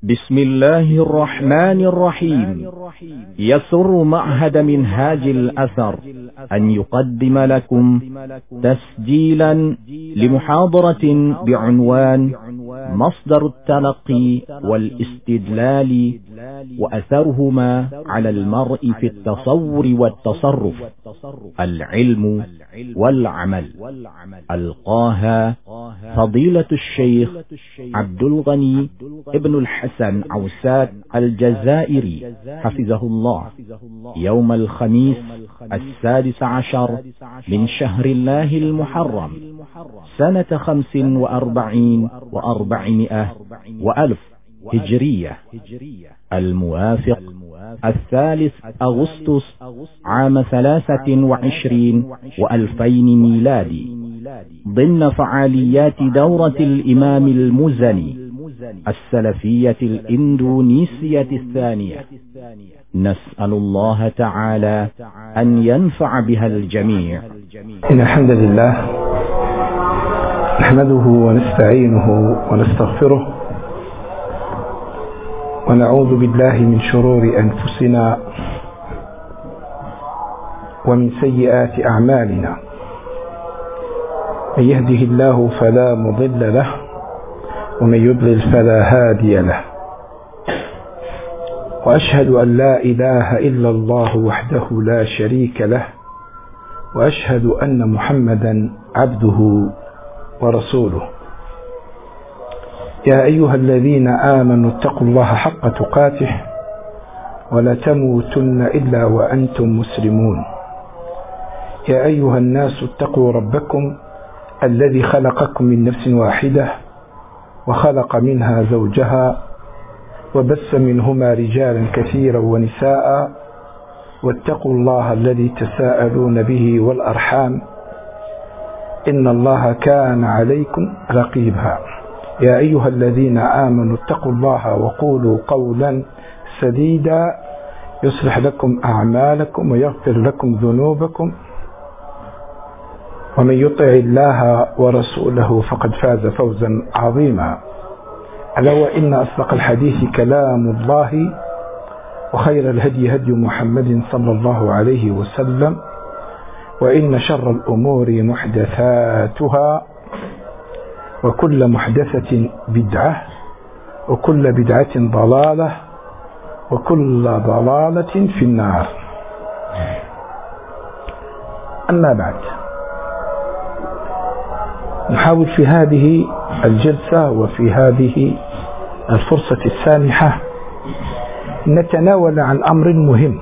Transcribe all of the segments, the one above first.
بسم الله الرحمن الرحيم. يسر معهد منهاج الأثر أن يقدم لكم تسجيلا لمحاضرة بعنوان مصدر التلقي والاستدلال وأثرهما على المرء في التصور والتصرف، العلم والعمل. ألقاها فضيلة الشيخ عبد الغني ابن الحسن عوسات الجزائري حفظه الله، يوم الخميس 16 من شهر الله المحرم سنة 45 و400 وألف هجرية، الموافق 3 أغسطس عام 23 و2000 ميلادي، ضمن فعاليات دورة الإمام المزني السلفية الإندونيسية الثانية. نسأل الله تعالى أن ينفع بها الجميع. إن الحمد لله نحمده ونستعينه ونستغفره، ونعوذ بالله من شرور أنفسنا ومن سيئات أعمالنا. من يهده الله فلا مضل له، ومن يضلل فلا هادي له. وأشهد أن لا إله إلا الله وحده لا شريك له، وأشهد أن محمدا عبده ورسوله. يا أيها الذين آمنوا اتقوا الله حق تقاته ولا تموتن إلا وأنتم مسلمون. يا أيها الناس اتقوا ربكم الذي خلقكم من نفس واحدة وخلق منها زوجها وبث منهما رجالا كثيرا ونساء، واتقوا الله الذي تساءلون به والأرحام إن الله كان عليكم رقيبا. يا أيها الذين آمنوا اتقوا الله وقولوا قولا سديدا يصلح لكم أعمالكم ويغفر لكم ذنوبكم، ومن يطع الله ورسوله فقد فاز فوزا عظيما. ألا وإن أصدق الحديث كلام الله، وخير الهدي هدي محمد صلى الله عليه وسلم، وإن شر الأمور محدثاتها، وكل محدثة بدعة، وكل بدعة ضلالة، وكل ضلالة في النار. أما بعد، نحاول في هذه الجلسة وفي هذه الفرصة السانحة نتناول عن أمر مهم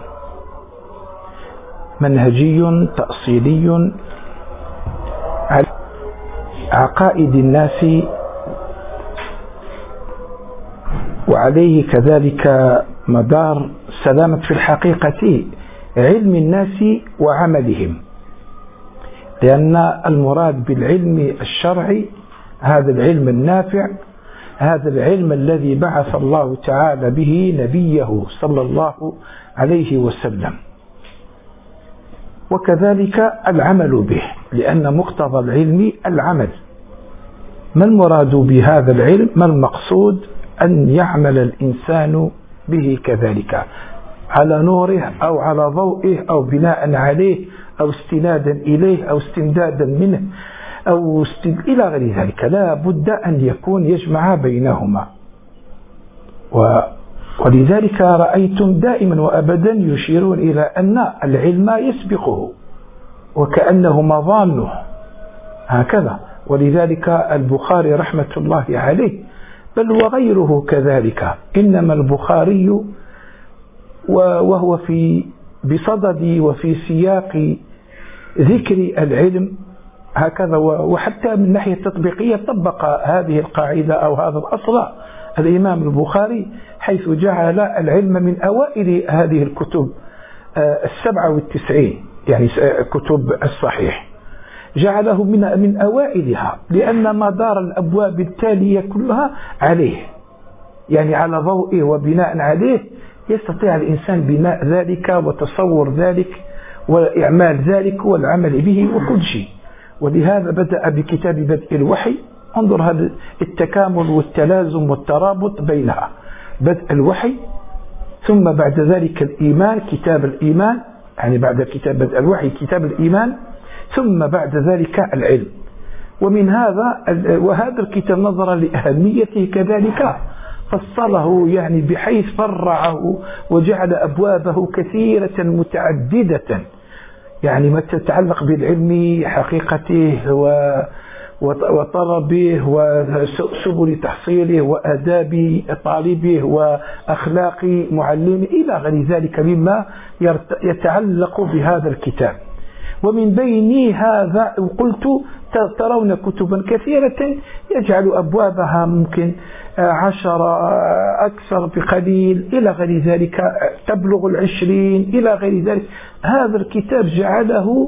منهجي تأصيلي على عقائد الناس، وعليه كذلك مدار سلامة في الحقيقة علم الناس وعملهم، لأن المراد بالعلم الشرعي هذا العلم النافع، هذا العلم الذي بعث الله تعالى به نبيه صلى الله عليه وسلم، وكذلك العمل به، لأن مقتضى العلم العمل. ما المراد بهذا العلم؟ ما المقصود؟ أن يعمل الإنسان به كذلك على نوره أو على ضوئه أو بناء عليه أو استنادا إليه أو استمدادا منه أو إلى غير ذلك. لا بد أن يكون يجمع بينهما، ولذلك رأيتم دائما وأبدا يشيرون إلى أن العلم يسبقه وكأنه مظانه هكذا. ولذلك البخاري رحمة الله عليه بل وغيره كذلك، إنما البخاري وهو بصدد وفي سياق ذكر العلم هكذا، وحتى من الناحية التطبيقية طبق هذه القاعدة أو هذا الأصل الإمام البخاري، حيث جعل العلم من أوائل هذه الكتب 97، يعني كتب الصحيح جعله من أوائلها، لأن مدار الأبواب التالية كلها عليه، يعني على ضوئه وبناء عليه يستطيع الإنسان بناء ذلك وتصور ذلك وإعمال ذلك والعمل به وكل شيء. ولهذا بدأ بكتاب بدء الوحي. انظر هذا التكامل والتلازم والترابط بينها. بدء الوحي، ثم بعد ذلك الإيمان، كتاب الإيمان، يعني بعد كتاب بدء الوحي كتاب الإيمان، ثم بعد ذلك العلم. ومن وهذا الكتاب نظرا لأهميته كذلك فصله، يعني بحيث فرعه وجعل أبوابه كثيرة متعددة، يعني ما تتعلق بالعلم حقيقته وطلبه وسبل تحصيله وآداب طالبه وأخلاق معلمه إلى غير ذلك مما يتعلق بهذا الكتاب. ومن بين هذا قلت ترون كتبا كثيرة يجعل أبوابها ممكن 10 أكثر بقليل إلى غير ذلك، تبلغ 20 إلى غير ذلك. هذا الكتاب جعله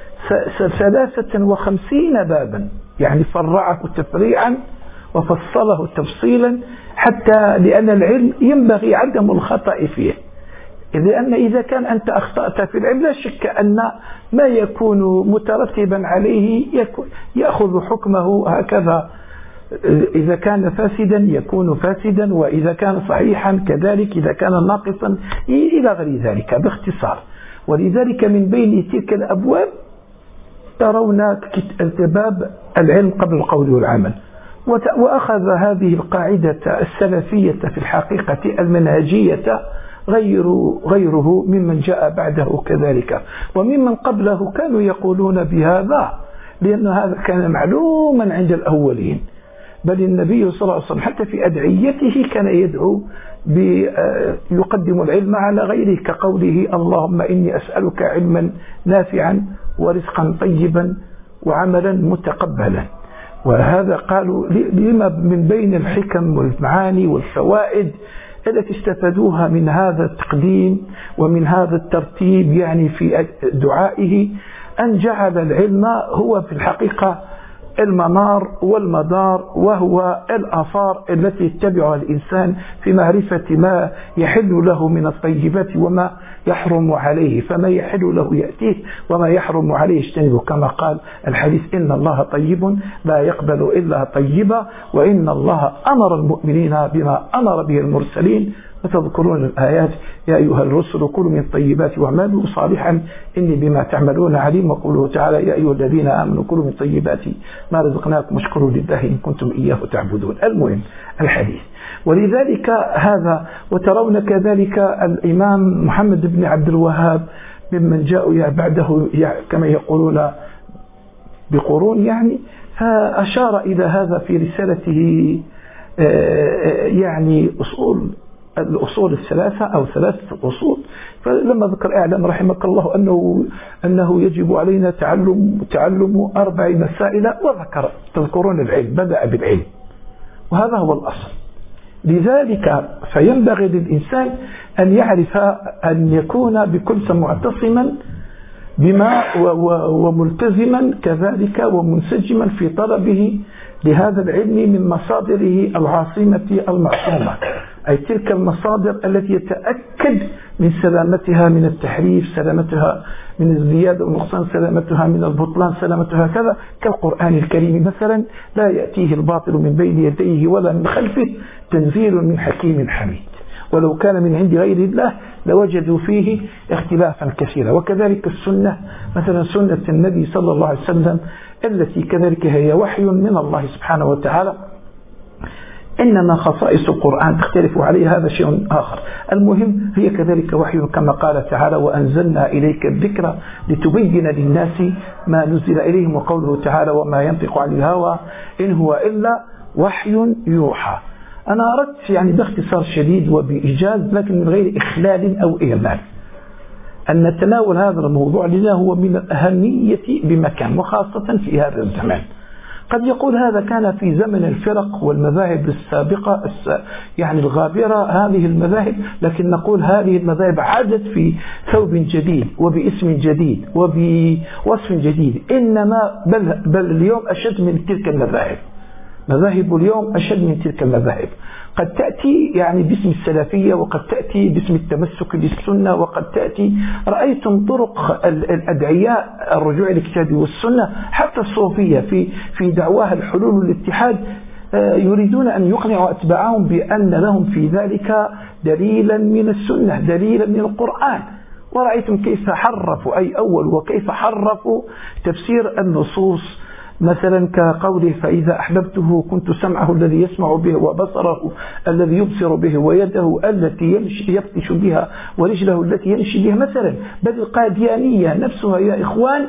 53 بابا، يعني فرعه تفريعا وفصله تفصيلا، حتى لأن العلم ينبغي عدم الخطأ فيه، لأن إذا كان أنت أخطأت في العلم لا شك أن ما يكون مترتبا عليه يأخذ حكمه هكذا، إذا كان فاسدا يكون فاسدا، وإذا كان صحيحا كذلك، إذا كان ناقصا إلى غير ذلك باختصار. ولذلك من بين تلك الأبواب ترون باب العلم قبل القول والعمل، وأخذ هذه القاعدة السلفية في الحقيقة المنهجية غيره ممن جاء بعده كذلك، وممن قبله كانوا يقولون بهذا، لأن هذا كان معلوما عند الأولين. بل النبي صلى الله عليه وسلم حتى في أدعيته كان يدعو يقدم العلم على غيره، كقوله اللهم إني أسألك علما نافعا ورزقا طيبا وعملا متقبلا. وهذا قالوا لما من بين الحكم والمعاني والفوائد التي استفادوها من هذا التقديم ومن هذا الترتيب، يعني في دعائه، أن جعل العلم هو في الحقيقة المنار والمدار، وهو الآثار التي يتبعها الإنسان في معرفة ما يحل له من الطيبات وما يحرم عليه، فما يحل له يأتيه وما يحرم عليه يجتنبه، كما قال الحديث إن الله طيب لا يقبل إلا طيبا، وإن الله أمر المؤمنين بما أمر به المرسلين. وتذكرون الآيات يا أيها الرسل كلوا من الطيبات واعملوا صالحا إني بما تعملون عليم. وقوله تعالى يا أيها الذين آمنوا كلوا من الطيبات ما رزقناكم واشكروا لله إن كنتم إياه تعبدون. المهم الحديث. ولذلك هذا، وترون كذلك الإمام محمد بن عبد الوهاب ممن جاءوا بعده كما يقولون بقرون، يعني فأشار إلى هذا في رسالته، يعني الأصول الثلاثة أو 3 أصول. فلما ذكر اعلم رحمك الله أنه يجب علينا تعلم 4 مسائل، وذكر تذكرون العلم، بدأ بالعلم، وهذا هو الأصل. لذلك فينبغي للإنسان أن يعرف أن يكون بكل معتصما بما وملتزما كذلك ومنسجما في طلبه لهذا العلم من مصادره العاصمة المعصومة، أي تلك المصادر التي يتأكد من سلامتها من التحريف، سلامتها من الزيادة والنقصان، سلامتها من البطلان، سلامتها كذا، كالقرآن الكريم مثلا لا يأتيه الباطل من بين يديه ولا من خلفه، تنزيل من حكيم حميد. ولو كان من عند غير الله لوجدوا فيه اختلافا كثيرا. وكذلك السنة، مثلا سنة النبي صلى الله عليه وسلم التي كذلك هي وحي من الله سبحانه وتعالى، إنما خصائص القرآن تختلف عليه، هذا شيء آخر. المهم هي كذلك وحي، كما قال تعالى وأنزلنا إليك الذكر لتبين للناس ما نزل إليهم، وقوله تعالى وما ينطق عن الهوى إن هو إلا وحي يوحى. أنا أردت يعني باختصار شديد وبإيجاز، لكن من غير إخلال أو إهمال، أن نتناول هذا الموضوع لأنه هو من الأهمية بمكان، وخاصة في هذا الزمان. قد يقول هذا كان في زمن الفرق والمذاهب السابقة يعني الغابرة هذه المذاهب، لكن نقول هذه المذاهب عادت في ثوب جديد وباسم جديد وبوصف جديد، إنما بل اليوم أشد من تلك المذاهب. مذاهب اليوم أشد من تلك المذاهب، قد تأتي يعني باسم السلفية، وقد تأتي باسم التمسك بالسنة، وقد تأتي رأيتم طرق الأدعياء الرجوع للكتاب والسنة، حتى الصوفية في دعواها الحلول والاتحاد يريدون أن يقنعوا أتباعهم بأن لهم في ذلك دليلا من السنة، دليلا من القرآن. ورأيتم كيف حرفوا وكيف حرفوا تفسير النصوص، مثلا كقوله فإذا أحببته كنت سمعه الذي يسمع به وبصره الذي يبصر به ويده التي يبطش بها ورجله التي يمشي بها مثلا. بل القاديانية نفسها يا إخوان،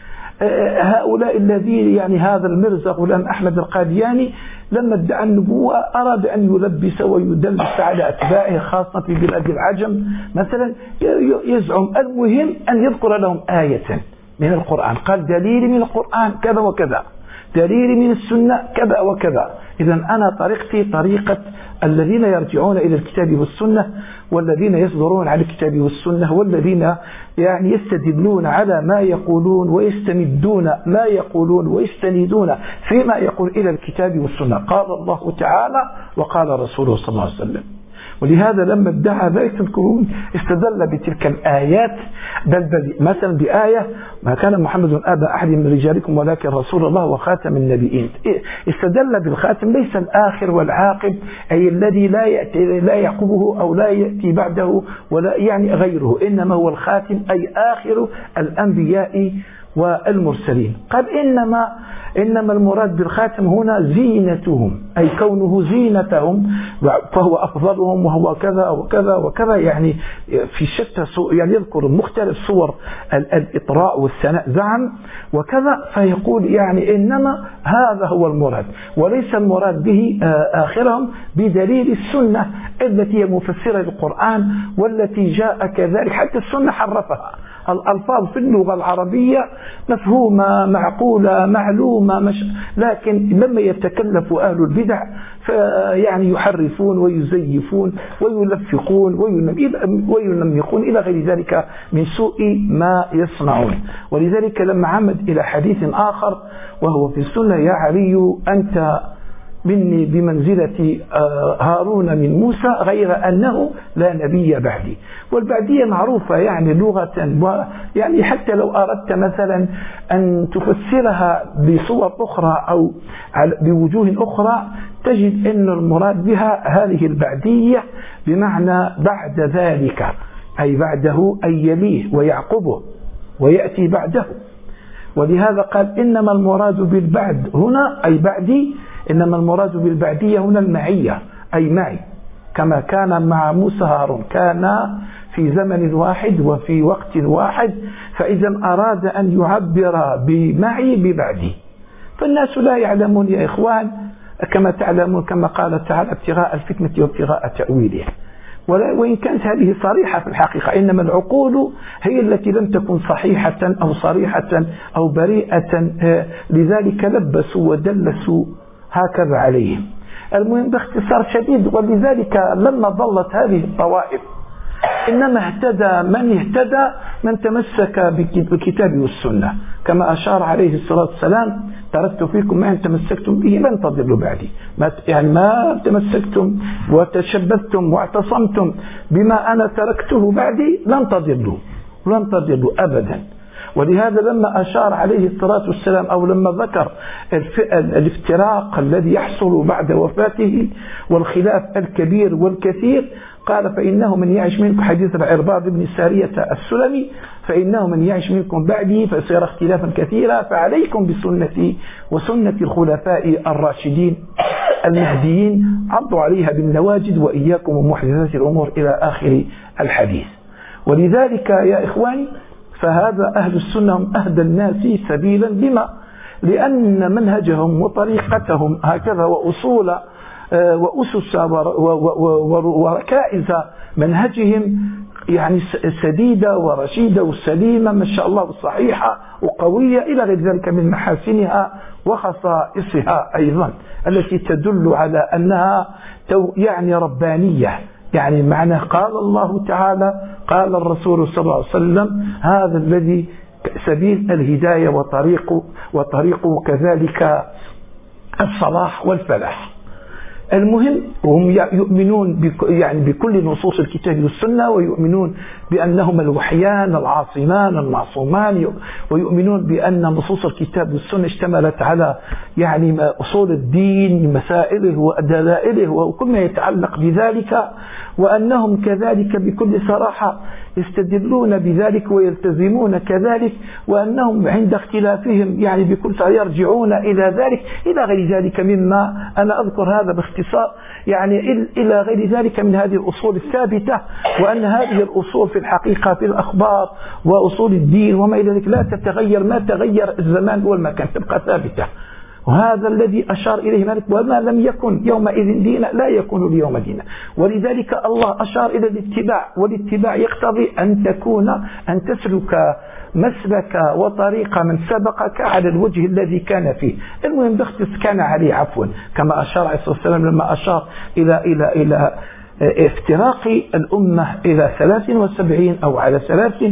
هؤلاء الذي يعني هذا المرزا غلام أحمد القادياني لما ادعى النبوة أراد أن يلبس ويدلس على أتباعه خاصة في بلاد العجم مثلا، يزعم المهم أن يذكر لهم آية من القرآن، قال دليل من القرآن كذا وكذا، دليل من السنة كذا وكذا. إذا أنا طريقتي طريقة الذين يرجعون إلى الكتاب والسنة، والذين يصدرون على الكتاب والسنة، والذين يعني يستدلون على ما يقولون ويستمدون ما يقولون ويستندون فيما يقول إلى الكتاب والسنة. قال الله تعالى وقال رسوله صلى الله عليه وسلم. ولهذا لما ادعى ذلك تذكرون استدل بتلك الآيات، بل مثلا بآية ما كان محمد أبا أحد من رجالكم ولكن رسول الله وخاتم النبيين. استدل بالخاتم ليس الآخر والعاقب، أي الذي لا يعقبه أو لا يأتي بعده ولا يعني غيره، إنما هو الخاتم أي آخر الأنبياء والمرسلين. قال إنما المراد بالخاتم هنا زينتهم، أي كونه زينتهم، فهو أفضلهم وهو كذا وكذا وكذا، يعني في شتى يعني يذكر مختلف صور الإطراء والثناء زعم وكذا، فيقول يعني إنما هذا هو المراد، وليس المراد به آخرهم بدليل السنة التي هي مفسرة للقرآن والتي جاء كذلك. حتى السنة حرفها، الألفاظ في اللغة العربية مفهومة معقولة معلومة، لكن لما يتكلف أهل البدع فيعني يحرفون ويزيفون ويلفقون وينمقون إلى غير ذلك من سوء ما يصنعون. ولذلك لما عمد إلى حديث آخر وهو في السنة: يا علي أنت مني بمنزلة هارون من موسى غير أنه لا نبي بعدي. والبعدية معروفة يعني لغة، يعني حتى لو أردت مثلا أن تفسرها بصور أخرى أو بوجوه أخرى تجد أن المراد بها هذه البعدية بمعنى بعد ذلك، أي بعده أي يليه ويعقبه ويأتي بعده. ولهذا قال إنما المراد بالبعد هنا أي بعدي، إنما المراد بالبعدية هنا المعية أي معي، كما كان مع موسى هارون، كان في زمن واحد وفي وقت واحد، فإذا أراد أن يعبر بمعي ببعدي. فالناس لا يعلمون يا إخوان كما تعلمون، كما قال تعالى: ابتغاء الفتنة وابتغاء تأويله. وإن كانت هذه صريحة في الحقيقة، إنما العقول هي التي لم تكن صحيحة أو صريحة أو بريئة، لذلك لبسوا ودلسوا هكذا عليهم. المهم باختصار شديد، ولذلك لما ضلت هذه الطوائف إنما اهتدى من تمسك بالكتاب والسنة، كما أشار عليه الصلاة والسلام: تركت فيكم ما إن تمسكتم به لن تضلوا بعدي. يعني ما تمسكتم وتشبثتم واعتصمتم بما أنا تركته بعدي لن تضلوا أبدا. ولهذا لما أشار عليه الصلاة والسلام أو لما ذكر الافتراق الذي يحصل بعد وفاته والخلاف الكبير والكثير، قال: فإنه من يعش منكم، حديث العرباض بن سارية السلمي: فإنه من يعش منكم بعدي فسيرى اختلافا كثيرا، فعليكم بسنتي وسنة الخلفاء الراشدين المهديين، عضوا عليها بالنواجذ وإياكم ومحدثات الأمور إلى آخر الحديث. ولذلك يا إخواني فهذا أهل السنة هم أهدى الناس سبيلا، لما؟ لأن منهجهم وطريقتهم هكذا وأصول وأسس وركائز منهجهم يعني سديدة ورشيدة وسليمة ما شاء الله، صحيحة وقوية إلى غير ذلك من محاسنها وخصائصها أيضا، التي تدل على أنها يعني ربانية، يعني معنى قال الله تعالى قال الرسول صلى الله عليه وسلم، هذا الذي سبيل الهداية وطريق كذلك الصلاح والفلاح. المهم هم يؤمنون يعني بكل نصوص الكتاب والسنة، ويؤمنون بأنهما الوحيان العاصمان المعصومان، ويؤمنون بأن نصوص الكتاب والسنة اشتملت على يعني أصول الدين، مسائله ودلائله وكل ما يتعلق بذلك، وأنهم كذلك بكل صراحة يستدلون بذلك ويلتزمون كذلك، وأنهم عند اختلافهم يعني بكل صراحة يرجعون إلى ذلك إلى غير ذلك مما أنا أذكر هذا باختصار، يعني إلى غير ذلك من هذه الأصول الثابتة، وأن هذه الأصول في الحقيقة في الأخبار وأصول الدين وما إلى ذلك لا تتغير، ما تغير الزمان والمكان تبقى ثابتة. وهذا الذي أشار إليه مالك، وما لم يكن يومئذ دينا لا يكون اليوم دينا. ولذلك الله أشار إلى الاتباع، والاتباع يقتضي أن تسلك مسلك وطريق من سبقك على الوجه الذي كان فيه. المهم كان عليه عفوا، كما أشار عليه الصلاة والسلام لما أشار إلى افتراق الأمة إلى 73 أو على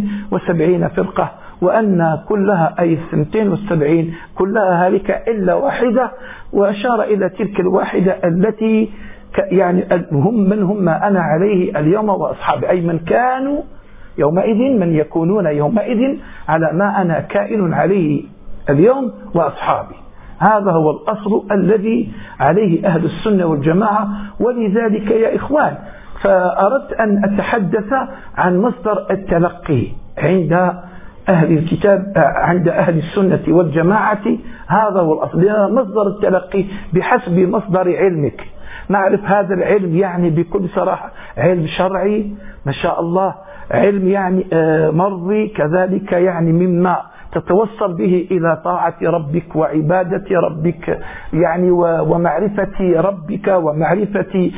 73 فرقة، وأن كلها أي 72 كلها هالكة إلا واحدة، وأشار إلى تلك الواحدة التي يعني هم أنا عليه اليوم وأصحابي، أي من كانوا يومئذ من يكونون يومئذ على ما أنا كائن عليه اليوم وأصحابي. هذا هو الأصل الذي عليه أهل السنة والجماعة. ولذلك يا إخوان فأردت أن أتحدث عن مصدر التلقي عند أهل الكتاب، عند أهل السنة والجماعة. هذا هو الأصل، مصدر التلقي بحسب مصدر علمك. نعرف هذا العلم يعني بكل صراحة علم شرعي ما شاء الله، علم يعني مرضي كذلك، يعني مما تتوصل به إلى طاعة ربك وعبادة ربك يعني ومعرفة ربك ومعرفة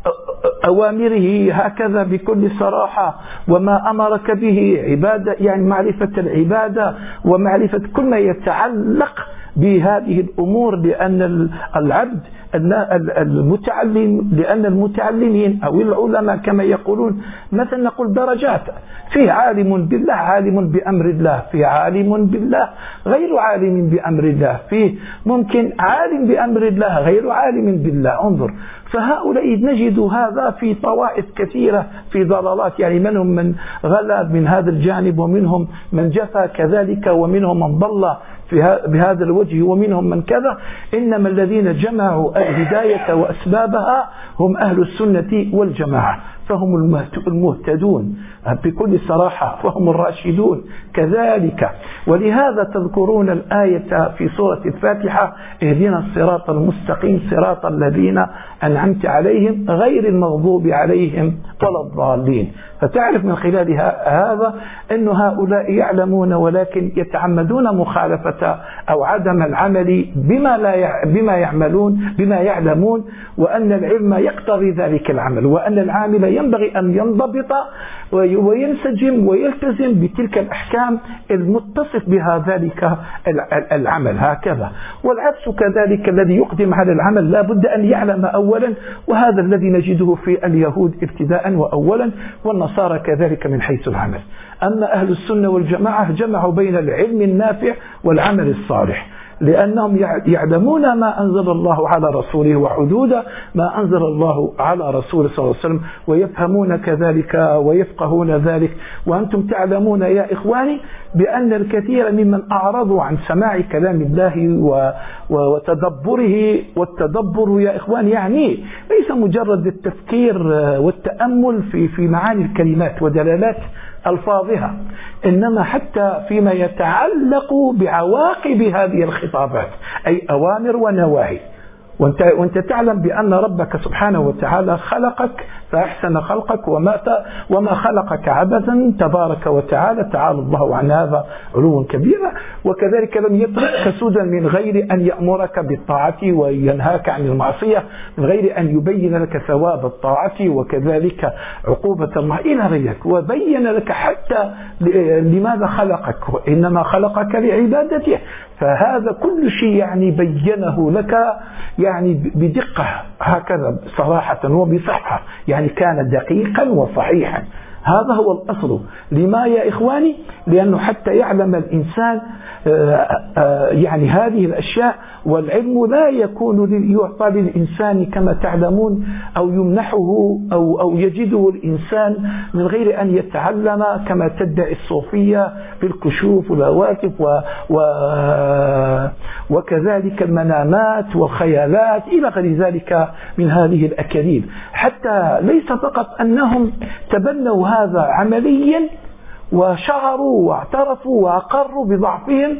أوامره هكذا بكل صراحة، وما أمرك به عبادة يعني معرفة العبادة ومعرفة كل ما يتعلق بهذه الأمور. لأن العبد المتعلم، لأن المتعلمين أو العلماء كما يقولون مثلا نقول درجات، فيه عالم بالله عالم بأمر الله، فيه عالم بالله غير عالم بأمر الله، فيه ممكن عالم بأمر الله غير عالم بالله. انظر، فهؤلاء نجد هذا في طوائف كثيرة في ضلالات، يعني منهم من غلا من هذا الجانب، ومنهم من جفا كذلك، ومنهم من ضل بهذا الوجه، ومنهم من كذا. إنما الذين جمعوا الهداية وأسبابها هم أهل السنة والجماعة، فهم المهتدون بكل صراحة، فهم الراشدون كذلك. ولهذا تذكرون الآية في سورة الفاتحة: اهدنا الصراط المستقيم صراط الذين أنعمت عليهم غير المغضوب عليهم ولا الضالين. فتعرف من خلال هذا أن هؤلاء يعلمون ولكن يتعمدون مخالفة أو عدم العمل بما يعلمون، وأن العلم يقتضي ذلك العمل، وأن العامل ينبغي أن ينضبط وينسجم ويلتزم بتلك الأحكام المتصف بها ذلك العمل هكذا. والعكس كذلك، الذي يقدم على العمل لا بد أن يعلم أولا، وهذا الذي نجده في اليهود ابتداء وأولا، والنصارى كذلك من حيث العمل. أما أهل السنة والجماعة جمعوا بين العلم النافع والعمل الصالح، لأنهم يعلمون ما أنزل الله على رسوله وحدود ما أنزل الله على رسوله صلى الله عليه وسلم، ويفهمون كذلك ويفقهون ذلك. وأنتم تعلمون يا إخواني بأن الكثير ممن أعرضوا عن سماع كلام الله وتدبره، والتدبر يا إخوان يعني ليس مجرد التفكير والتأمل في معاني الكلمات ودلالات ألفاظها، إنما حتى فيما يتعلق بعواقب هذه الخطابات، أي أوامر ونواهي. وانت تعلم بأن ربك سبحانه وتعالى خلقك فأحسن خلقك، وما خلقك عبثا تبارك وتعالى، تعالى الله عن هذا علوا كبيرا. وكذلك لم يتركك سودا من غير أن يأمرك بالطاعة وينهاك عن المعصية، من غير أن يبين لك ثواب الطاعة وكذلك عقوبة الله إلى غيرك، وبين لك حتى لماذا خلقك، وإنما خلقك لعبادته. فهذا كل شيء يعني بينه لك يعني بدقة هكذا صراحة وبصحة، يعني كان دقيقا وصحيحا. هذا هو الأصل. لما يا إخواني؟ لأنه حتى يعلم الإنسان يعني هذه الأشياء. والعلم لا يكون يعطى للإنسان كما تعلمون أو يمنحه أو يجده الإنسان من غير أن يتعلم كما تدعي الصوفية بالكشوف والهواتف وكذلك المنامات والخيالات إلى غير ذلك من هذه الأكاذيب. حتى ليس فقط أنهم تبنوا هذا عمليا وشعروا واعترفوا وأقروا بضعفهم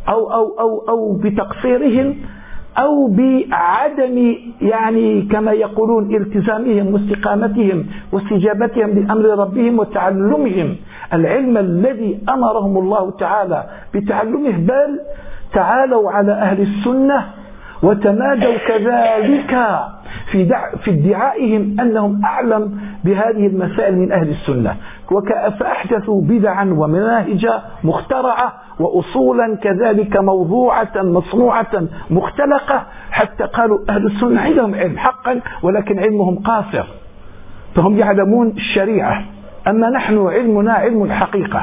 أو بتقصيرهم أو بعدم يعني كما يقولون التزامهم واستقامتهم واستجابتهم لأمر ربهم وتعلمهم العلم الذي أمرهم الله تعالى بتعلمه، بل تعالوا على أهل السنة وتمادوا كذلك في ادعائهم أنهم أعلم بهذه المسائل من أهل السنة، فأحدثوا بدعا ومناهج مخترعة وأصولا كذلك موضوعة مصنوعة مختلقة، حتى قالوا أهل السنة عندهم علم حقا ولكن علمهم قاصر، فهم يعلمون الشريعة، أما نحن علمنا علم الحقيقة.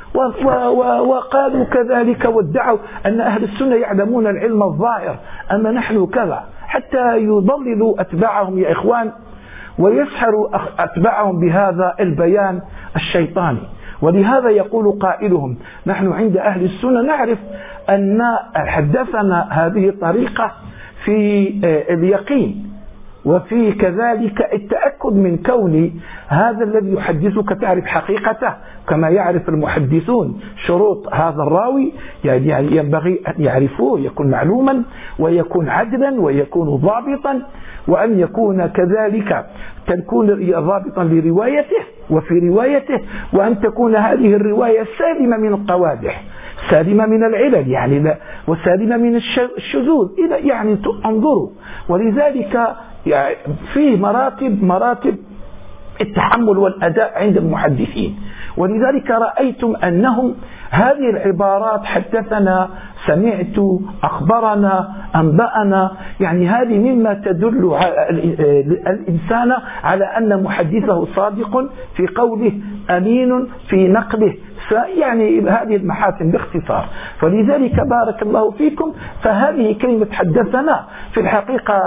وقالوا كذلك وادعوا أن أهل السنة يعلمون العلم الظاهر أما نحن كذا، حتى يضللوا أتباعهم يا إخوان ويسحروا أتباعهم بهذا البيان الشيطاني. ولهذا يقول قائلهم: نحن عند أهل السنة نعرف أن حدثنا هذه الطريقة في اليقين وفي كذلك التأكد من كون هذا الذي يحدثك تعرف حقيقته كما يعرف المحدثون شروط هذا الراوي، يعني ينبغي أن يعرفوه، يكون معلوما ويكون عدلا ويكون ضابطا، وأن يكون كذلك تكون ضابطا لروايته وفي روايته، وأن تكون هذه الرواية سالمة من القوادح، سالمة من العلل يعني لا، وسالمة من الشذوذ يعني انظروا. ولذلك يعني فيه مراتب التحمل والأداء عند المحدثين. ولذلك رأيتم أنهم هذه العبارات حدثنا، سمعت، أخبرنا، أنبأنا، يعني هذه مما تدل الإنسان على أن محدثه صادق في قوله أمين في نقله، يعني هذه المحاسن باختصار. فلذلك بارك الله فيكم، فهذه كلمة حدثنا في الحقيقة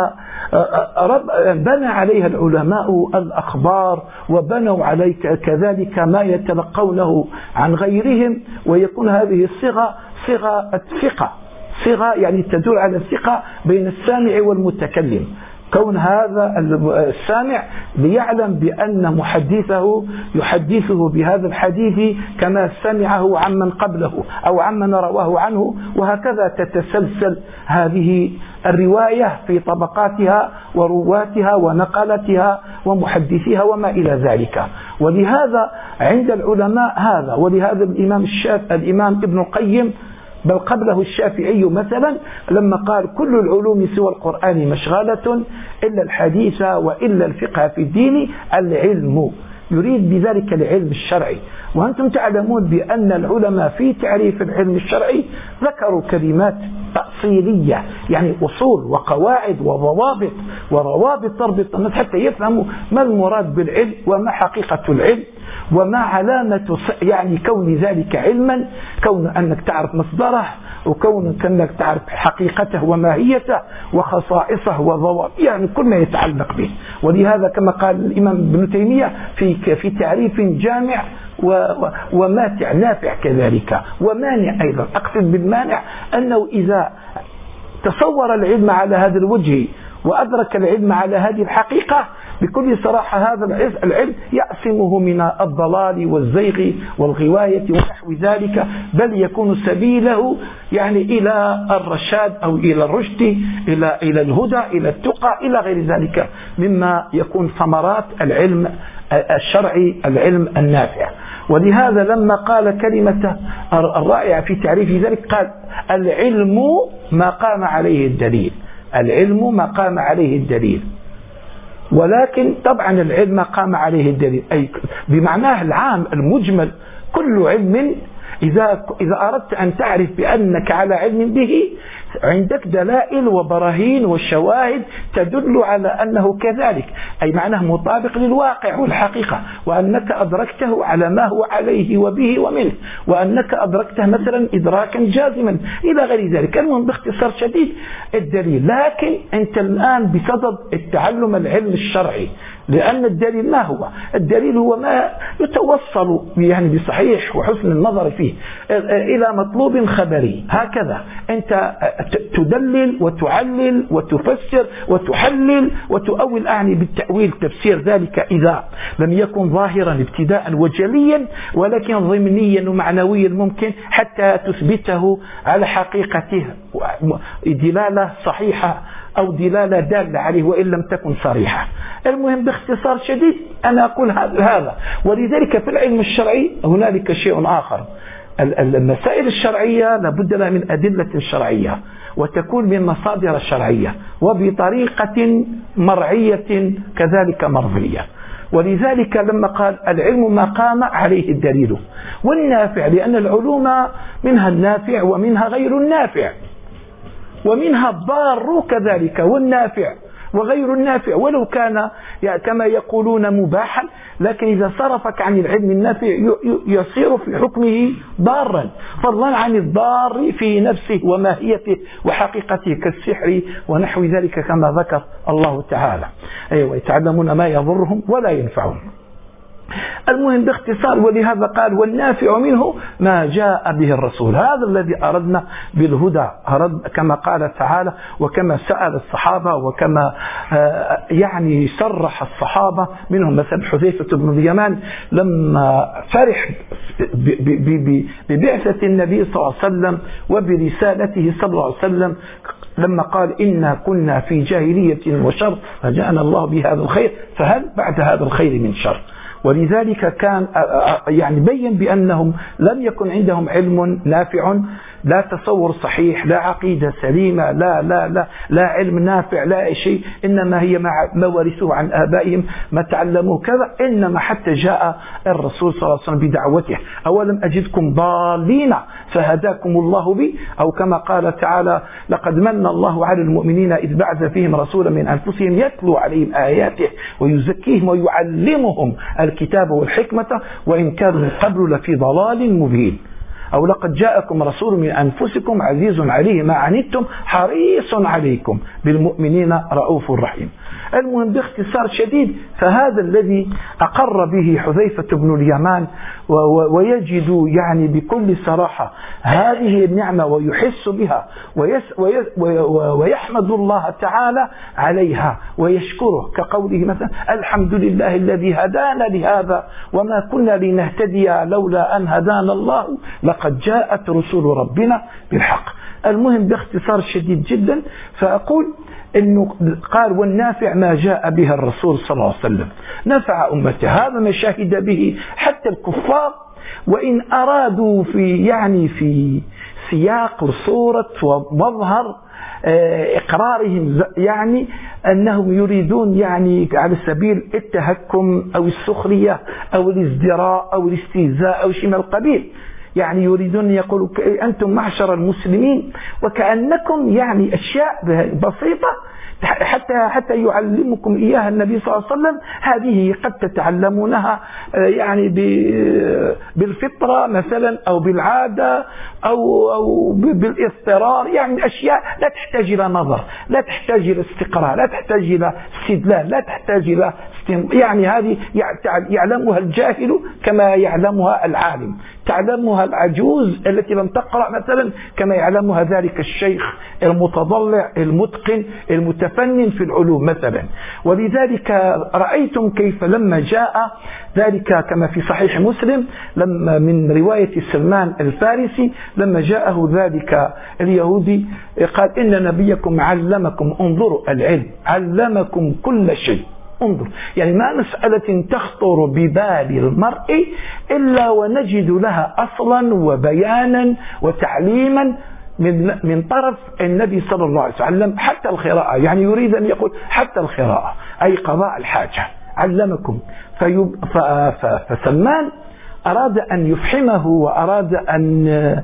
بنى عليها العلماء الأخبار، وبنوا عليه كذلك ما يتلقونه عن غيرهم، ويكون هذه الصيغة صيغة الثقة، صيغة يعني تدل على الثقة بين السامع والمتكلم، كون هذا السامع ليعلم بأن محدثه يحدثه بهذا الحديث كما سمعه عمن قبله أو عمن رواه عنه، وهكذا تتسلسل هذه الرواية في طبقاتها ورواتها ونقلتها ومحدثيها وما إلى ذلك. ولهذا عند العلماء هذا، ولهذا الإمام ابن القيم بل قبله الشافعي مثلا لما قال: كل العلوم سوى القرآن مشغلة إلا الحديث وإلا الفقه في الدين، العلم، يريد بذلك العلم الشرعي. وأنتم تعلمون بأن العلماء في تعريف العلم الشرعي ذكروا كلمات تأصيلية، يعني أصول وقواعد وضوابط وروابط تربط الناس حتى يفهموا ما المراد بالعلم وما حقيقة العلم وما علامة يعني كون ذلك علما، كون أنك تعرف مصدره، وكون أنك تعرف حقيقته وماهيته وخصائصه وضوابط، يعني كل ما يتعلق به. ولهذا كما قال الإمام ابن تيمية في تعريف جامع وماتع نافع كذلك ومانع أيضا. أقصد بالمانع أنه إذا تصور العلم على هذا الوجه وأدرك العلم على هذه الحقيقة بكل صراحة، هذا العلم يعصمه من الضلال والزيغ والغواية ونحو ذلك، بل يكون سبيله يعني إلى الرشاد أو إلى الرشد، إلى الهدى، إلى التقى، إلى غير ذلك مما يكون ثمرات العلم الشرعي، العلم النافع. ولهذا لما قال كلمة الرائعة في تعريف ذلك قال: العلم ما قام عليه الدليل، العلم ما قام عليه الدليل. ولكن طبعا العلم ما قام عليه الدليل أي بمعناه العام المجمل، كل علم إذا أردت أن تعرف بأنك على علم به عندك دلائل وبراهين وشواهد تدل على أنه كذلك، أي معناه مطابق للواقع والحقيقة، وأنك أدركته على ما هو عليه وبه ومنه، وأنك أدركته مثلا إدراكا جازما إلى غير ذلك. المهم باختصار شديد الدليل. لكن أنت الآن بصدد التعلم العلم الشرعي، لأن الدليل ما هو؟ الدليل هو ما يتوصل يعني بصحيح وحسن النظر فيه إلى مطلوب خبري. هكذا أنت تدلل وتعلل وتفسر وتحلل وتؤول، أعني بالتأويل تفسير ذلك إذا لم يكن ظاهرا ابتداء وجليا، ولكن ضمنيا ومعنويا ممكن حتى تثبته على حقيقته دلالة صحيحة أو دلالة دالة عليه وإن لم تكن صريحة. المهم باختصار شديد أنا أقول هذا. ولذلك في العلم الشرعي هنالك شيء آخر. المسائل الشرعية لابد لها من أدلة شرعية، وتكون من مصادر شرعية وبطريقة مرعية كذلك مرضية. ولذلك لما قال العلم ما قام عليه الدليل والنافع، لأن العلوم منها النافع ومنها غير النافع، ومنها الضار كذلك والنافع وغير النافع، ولو كان كما يقولون مباحا، لكن إذا صرفك عن العلم النافع يصير في حكمه ضارا، فضلا عن الضار في نفسه وماهيته وحقيقته كالسحر ونحو ذلك كما ذكر الله تعالى. أيوة، يتعلمون ما يضرهم ولا ينفعهم. المهم باختصار، ولهذا قال والنافع منه ما جاء به الرسول. هذا الذي أردنا بالهدى، كما قال تعالى وكما سأل الصحابة وكما يعني صرح الصحابة، منهم مثلا حذيفة بن اليمان لما فرح ببعثة النبي صلى الله عليه وسلم وبرسالته صلى الله عليه وسلم، لما قال إنا كنا في جاهلية وشر فجاءنا الله بهذا الخير فهل بعد هذا الخير من شر. ولذلك كان يعني بين بأنهم لم يكن عندهم علم نافع، لا تصور صحيح، لا عقيدة سليمة، لا علم نافع، لا شيء، إنما هي ما ورثوه عن آبائهم، ما تعلموه كذا. إنما حتى جاء الرسول صلى الله عليه وسلم بدعوته أولم أجدكم ضالين فهداكم الله بي، أو كما قال تعالى لقد من الله على المؤمنين إذ بعث فيهم رسولا من أنفسهم يتلو عليهم آياته ويزكيهم ويعلمهم الكتاب والحكمة وإن كانوا من قبل لفي ضلال مبين، أو لقد جاءكم رسول من أنفسكم عزيز عليه ما عنتم حريص عليكم بالمؤمنين رؤوف رحيم. المهم باختصار شديد، فهذا الذي أقر به حذيفة بن اليمان ويجد يعني بكل صراحة هذه النعمة ويحس بها ويحمد الله تعالى عليها ويشكره، كقوله مثلا الحمد لله الذي هدانا لهذا وما كنا لنهتدي لولا أن هدانا الله لقد جاءت رسول ربنا بالحق. المهم باختصار شديد جدا، فأقول إنه قال والنافع ما جاء به الرسول صلى الله عليه وسلم نفع أمته. هذا ما شهد به حتى الكفار، وإن أرادوا في سياق وصورة ومظهر إقرارهم يعني أنهم يريدون يعني على سبيل التهكم أو السخرية أو الازدراء أو الاستهزاء أو شيء من القبيل، يعني يريدون يقولوا أنتم معشر المسلمين، وكأنكم يعني أشياء بسيطة حتى يعلمكم إياها النبي صلى الله عليه وسلم، هذه قد تتعلمونها يعني بالفطرة مثلا أو بالعادة أو بالاضطرار، يعني أشياء لا تحتاج إلى نظر، لا تحتاج إلى استقراء، لا تحتاج إلى استدلال، لا تحتاج إلى يعني هذه يعلمها الجاهل كما يعلمها العالم، تعلمها العجوز التي لم تقرأ مثلا كما يعلمها ذلك الشيخ المتضلع المتقن المتفنن في العلوم مثلا. ولذلك رأيتم كيف لما جاء ذلك كما في صحيح مسلم لما من رواية سلمان الفارسي لما جاءه ذلك اليهودي قال إن نبيكم علمكم، انظروا العلم علمكم كل شيء، انظر يعني ما مسألة تخطر ببال المرء إلا ونجد لها أصلا وبيانا وتعليما من طرف النبي صلى الله عليه وسلم. حتى القراءة، يعني يريد أن يقول حتى القراءة أي قضاء الحاجة علمكم. فسلمان أراد أن يفحمه وأراد أن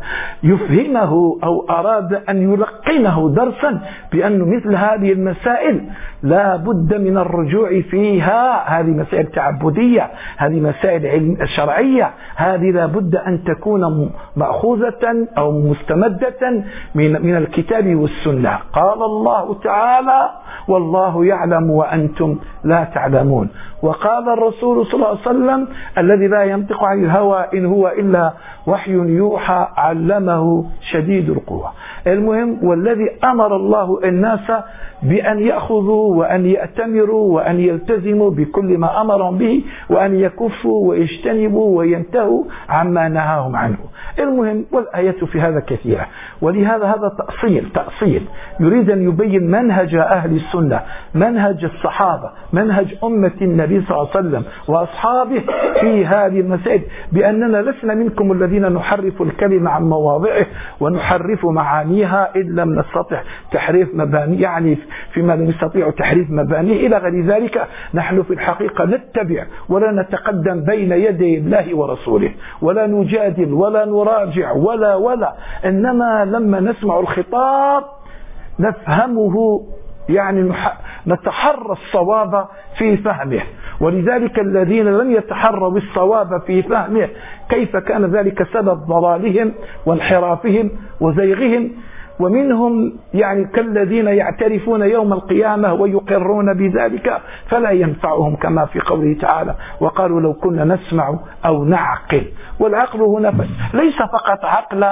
يفهمه أو أراد أن يلقنه درسا بأن مثل هذه المسائل لا بد من الرجوع فيها. هذه مسائل تعبدية، هذه مسائل شرعية، هذه لا بد أن تكون مأخوذة أو مستمدة من الكتاب والسنة. قال الله تعالى: والله يعلم وأنتم لا تعلمون. وقال الرسول صلى الله عليه وسلم: الذي لا ينطق عن الهوى إن هو إلا وحي يوحى علمه شديد القوى. المهم، والذي أمر الله الناس بأن يأخذوا وأن يأتمروا وأن يلتزموا بكل ما أمرهم به، وأن يكفوا ويجتنبوا وينتهوا عما نهاهم عنه. المهم، والآية في هذا كثيرة، ولهذا هذا تأصيل يريد أن يبين منهج أهل السنة، منهج الصحابة، منهج أمة النبي صلى الله عليه وسلم وأصحابه في هذه المسائل، بأننا لسنا منكم الذين نحرف الكلمة عن مواضعه ونحرف معانيها إن لم نستطع تحريف مباني، يعني فيما لم يستطيع تحريف مبانيه إلى غير ذلك. نحن في الحقيقة نتبع ولا نتقدم بين يدي الله ورسوله، ولا نجادل ولا نراجع ولا إنما لما نسمع الخطاب نفهمه، يعني نتحرى الصواب في فهمه. ولذلك الذين لم يتحروا الصواب في فهمه كيف كان ذلك سبب ضلالهم وانحرافهم وزيغهم. ومنهم يعني كالذين يعترفون يوم القيامة ويقرون بذلك فلا ينفعهم، كما في قوله تعالى: وقالوا لو كنا نسمع أو نعقل. والعقل هنا ليس فقط عقل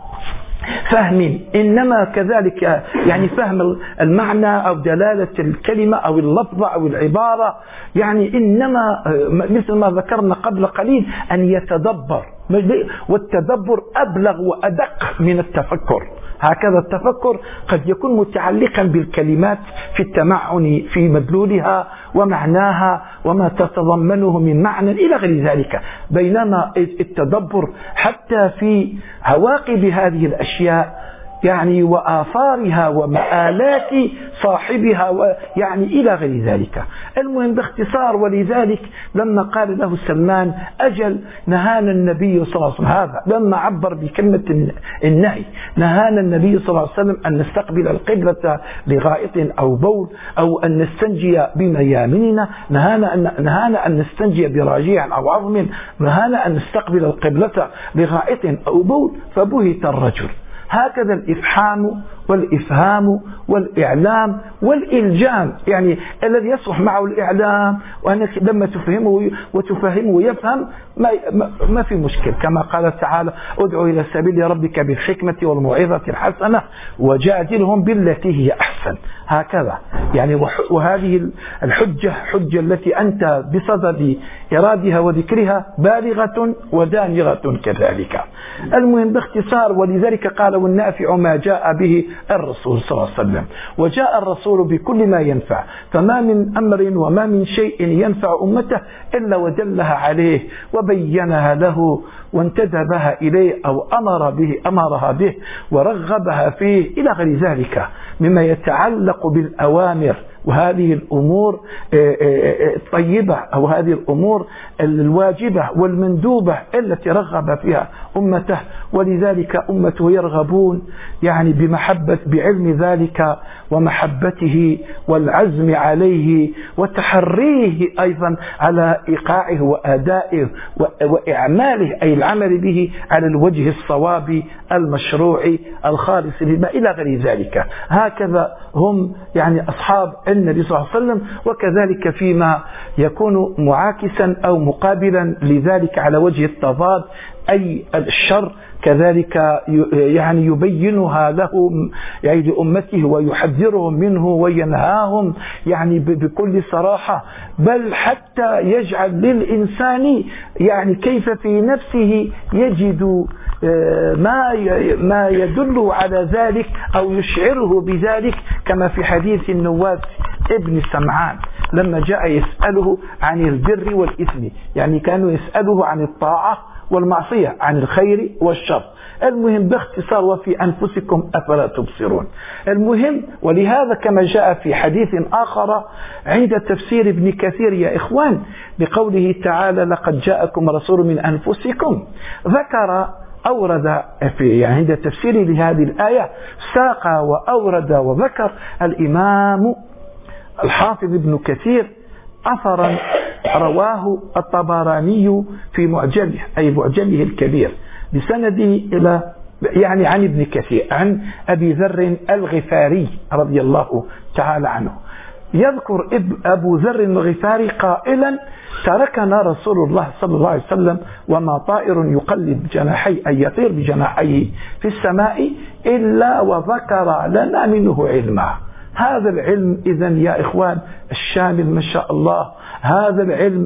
فهم، إنما كذلك يعني فهم المعنى أو دلالة الكلمة أو اللفظة أو العبارة، يعني إنما مثل ما ذكرنا قبل قليل أن يتدبر، والتدبر أبلغ وأدق من التفكر. هكذا التفكر قد يكون متعلقا بالكلمات في التمعن في مدلولها ومعناها وما تتضمنه من معنى إلى غير ذلك، بينما التدبر حتى في عواقب هذه الأشياء يعني وآثارها ومآلات صاحبها يعني إلى غير ذلك. المهم باختصار، ولذلك لما قال له سلمان: أجل نهانا النبي صلى الله عليه وسلم، هذا لما عبر بكلمة النهي، نهانا النبي صلى الله عليه وسلم أن نستقبل القبلة لغائط أو بول أو أن نستنجي بميامننا، نهانا أن نستنجي براجيع أو عظم، نهانا أن نستقبل القبلة لغائط أو بول، فبهت الرجل. هكذا الإفحام والإفهام والإعلام والإلجام، يعني الذي يصلح معه الإعلام، وأنك لما تفهمه وتفهمه يفهم ما في مشكل، كما قال تعالى: ادعو إلى سبيل ربك بالحكمة والموعظة الحسنة وجادلهم بالتي هي أحسن. هكذا يعني، وهذه الحجة التي أنت بصدد إرادها وذكرها بالغة ودانغة كذلك. المهم باختصار، ولذلك قال: والنافع ما جاء به الرسول صلى الله عليه وسلم. وجاء الرسول بكل ما ينفع، فما من أمر وما من شيء ينفع أمته إلا ودلها عليه وبينها له وانتدبها إليه أو أمرها به ورغبها فيه إلى غير ذلك مما يتعلق بالأوامر وهذه الأمور الطيبة أو هذه الأمور الواجبة والمندوبة التي رغب فيها أمته. ولذلك أمته يرغبون يعني بعلم ذلك ومحبته والعزم عليه وتحريه أيضا على إيقاعه وأدائه وإعماله، أي العمل به على الوجه الصواب المشروع الخالص لما إلى غير ذلك. هكذا هم يعني أصحاب النبي صلى الله عليه وسلم. وكذلك فيما يكون معاكسا أو مقابلا لذلك على وجه التضاد، أي الشر، كذلك يعني يبينها لهم يعني لأمته ويحذرهم منه وينهاهم يعني بكل صراحة، بل حتى يجعل للإنسان يعني كيف في نفسه يجد ما يدل على ذلك أو يشعره بذلك، كما في حديث النواس ابن سمعان لما جاء يسأله عن البر والإثم، يعني كانوا يسأله عن الطاعة والمعصية، عن الخير والشر. المهم باختصار وفي أنفسكم أفلا تبصرون. المهم، ولهذا كما جاء في حديث آخر عند تفسير ابن كثير يا إخوان بقوله تعالى لقد جاءكم رسول من أنفسكم، أورد في عند تفسير لهذه الآية ساق وأورد وذكر الإمام الحافظ ابن كثير أثرا رواه الطبراني في معجمه، أي معجمه الكبير، بسنده إلى يعني عن ابن كثير عن أبي ذر الغفاري رضي الله تعالى عنه. يذكر أبو ذر الغفاري قائلا تركنا رسول الله صلى الله عليه وسلم وما طائر يقلب جناحي أي يطير بجناحيه في السماء إلا وذكر لنا منه علما. هذا العلم إذن يا إخوان الشامل ما شاء الله، هذا العلم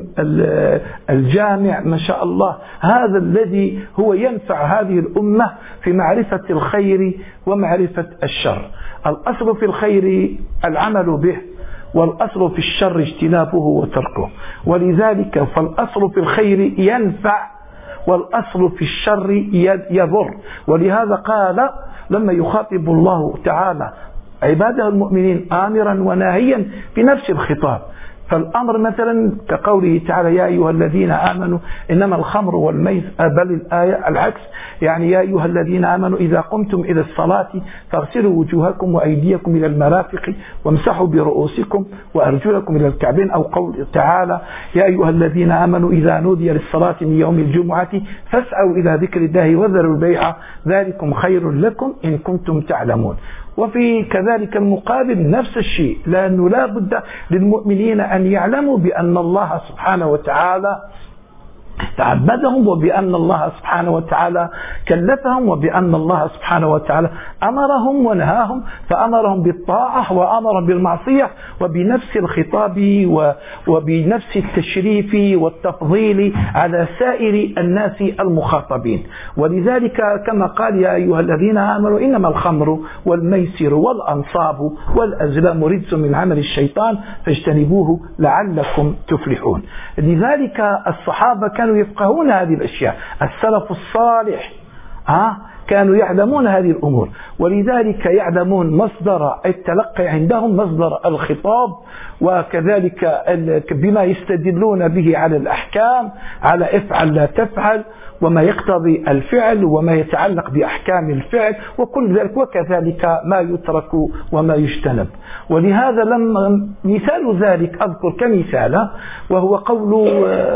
الجامع ما شاء الله، هذا الذي هو ينفع هذه الأمة في معرفة الخير ومعرفة الشر. الأصل في الخير العمل به، والأصل في الشر اجتنابه وتركه. ولذلك فالأصل في الخير ينفع والأصل في الشر يضر. ولهذا قال لما يخاطب الله تعالى عباده المؤمنين آمرا وناهيا بنفس الخطاب. فالأمر مثلا كقوله تعالى يا أيها الذين آمنوا إنما الخمر والميسر، بل الآية العكس، يعني يا أيها الذين آمنوا إذا قمتم إلى الصلاة فاغسلوا وجوهكم وأيديكم إلى المرافق وامسحوا برؤوسكم وأرجلكم إلى الكعبين. أو قول تعالى يا أيها الذين آمنوا إذا نودي للصلاة من يوم الجمعة فاسعوا إلى ذكر الله وذروا البيع ذلكم خير لكم إن كنتم تعلمون. وفي كذلك المقابل نفس الشيء، لأنه لا بد للمؤمنين أن يعلموا بأن الله سبحانه وتعالى تعبدهم، وبأن الله سبحانه وتعالى كلفهم، وبأن الله سبحانه وتعالى أمرهم ونهاهم، فأمرهم بالطاعة وأمرهم بالمعصية، وبنفس الخطاب وبنفس التشريف والتفضيل على سائر الناس المخاطبين. ولذلك كما قال يا أيها الذين آمنوا إنما الخمر والميسر والأنصاب والأزلام رجس من عمل الشيطان فاجتنبوه لعلكم تفلحون. لذلك الصحابة كانوا يفقهون هذه الأشياء، السلف الصالح كانوا يعلمون هذه الأمور، ولذلك يعلمون مصدر التلقي عندهم، مصدر الخطاب، وكذلك بما يستدلون به على الأحكام، على افعل لا تفعل، وما يقتضي الفعل وما يتعلق بأحكام الفعل وكل ذلك، وكذلك ما يترك وما يجتنب. ولهذا لما مثال ذلك أذكر كمثال، وهو قول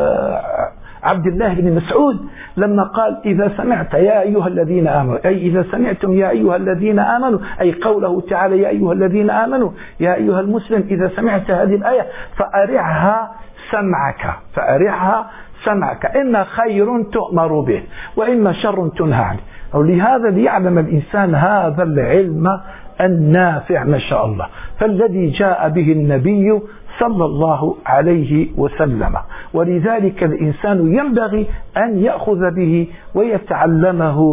عبد الله بن مسعود لما قال إذا سمعت يا أيها الذين آمنوا، أي إذا سمعتم يا أيها الذين آمنوا، أي قوله تعالى يا أيها الذين آمنوا، يا أيها المسلم إذا سمعت هذه الآية فأرعها سمعك إن خير تؤمر به وإما شر تنهى عنه. ولهذا ليعلم الإنسان هذا العلم النافع ما شاء الله، فالذي جاء به النبي صلى الله عليه وسلم. ولذلك الإنسان ينبغي أن يأخذ به ويتعلمه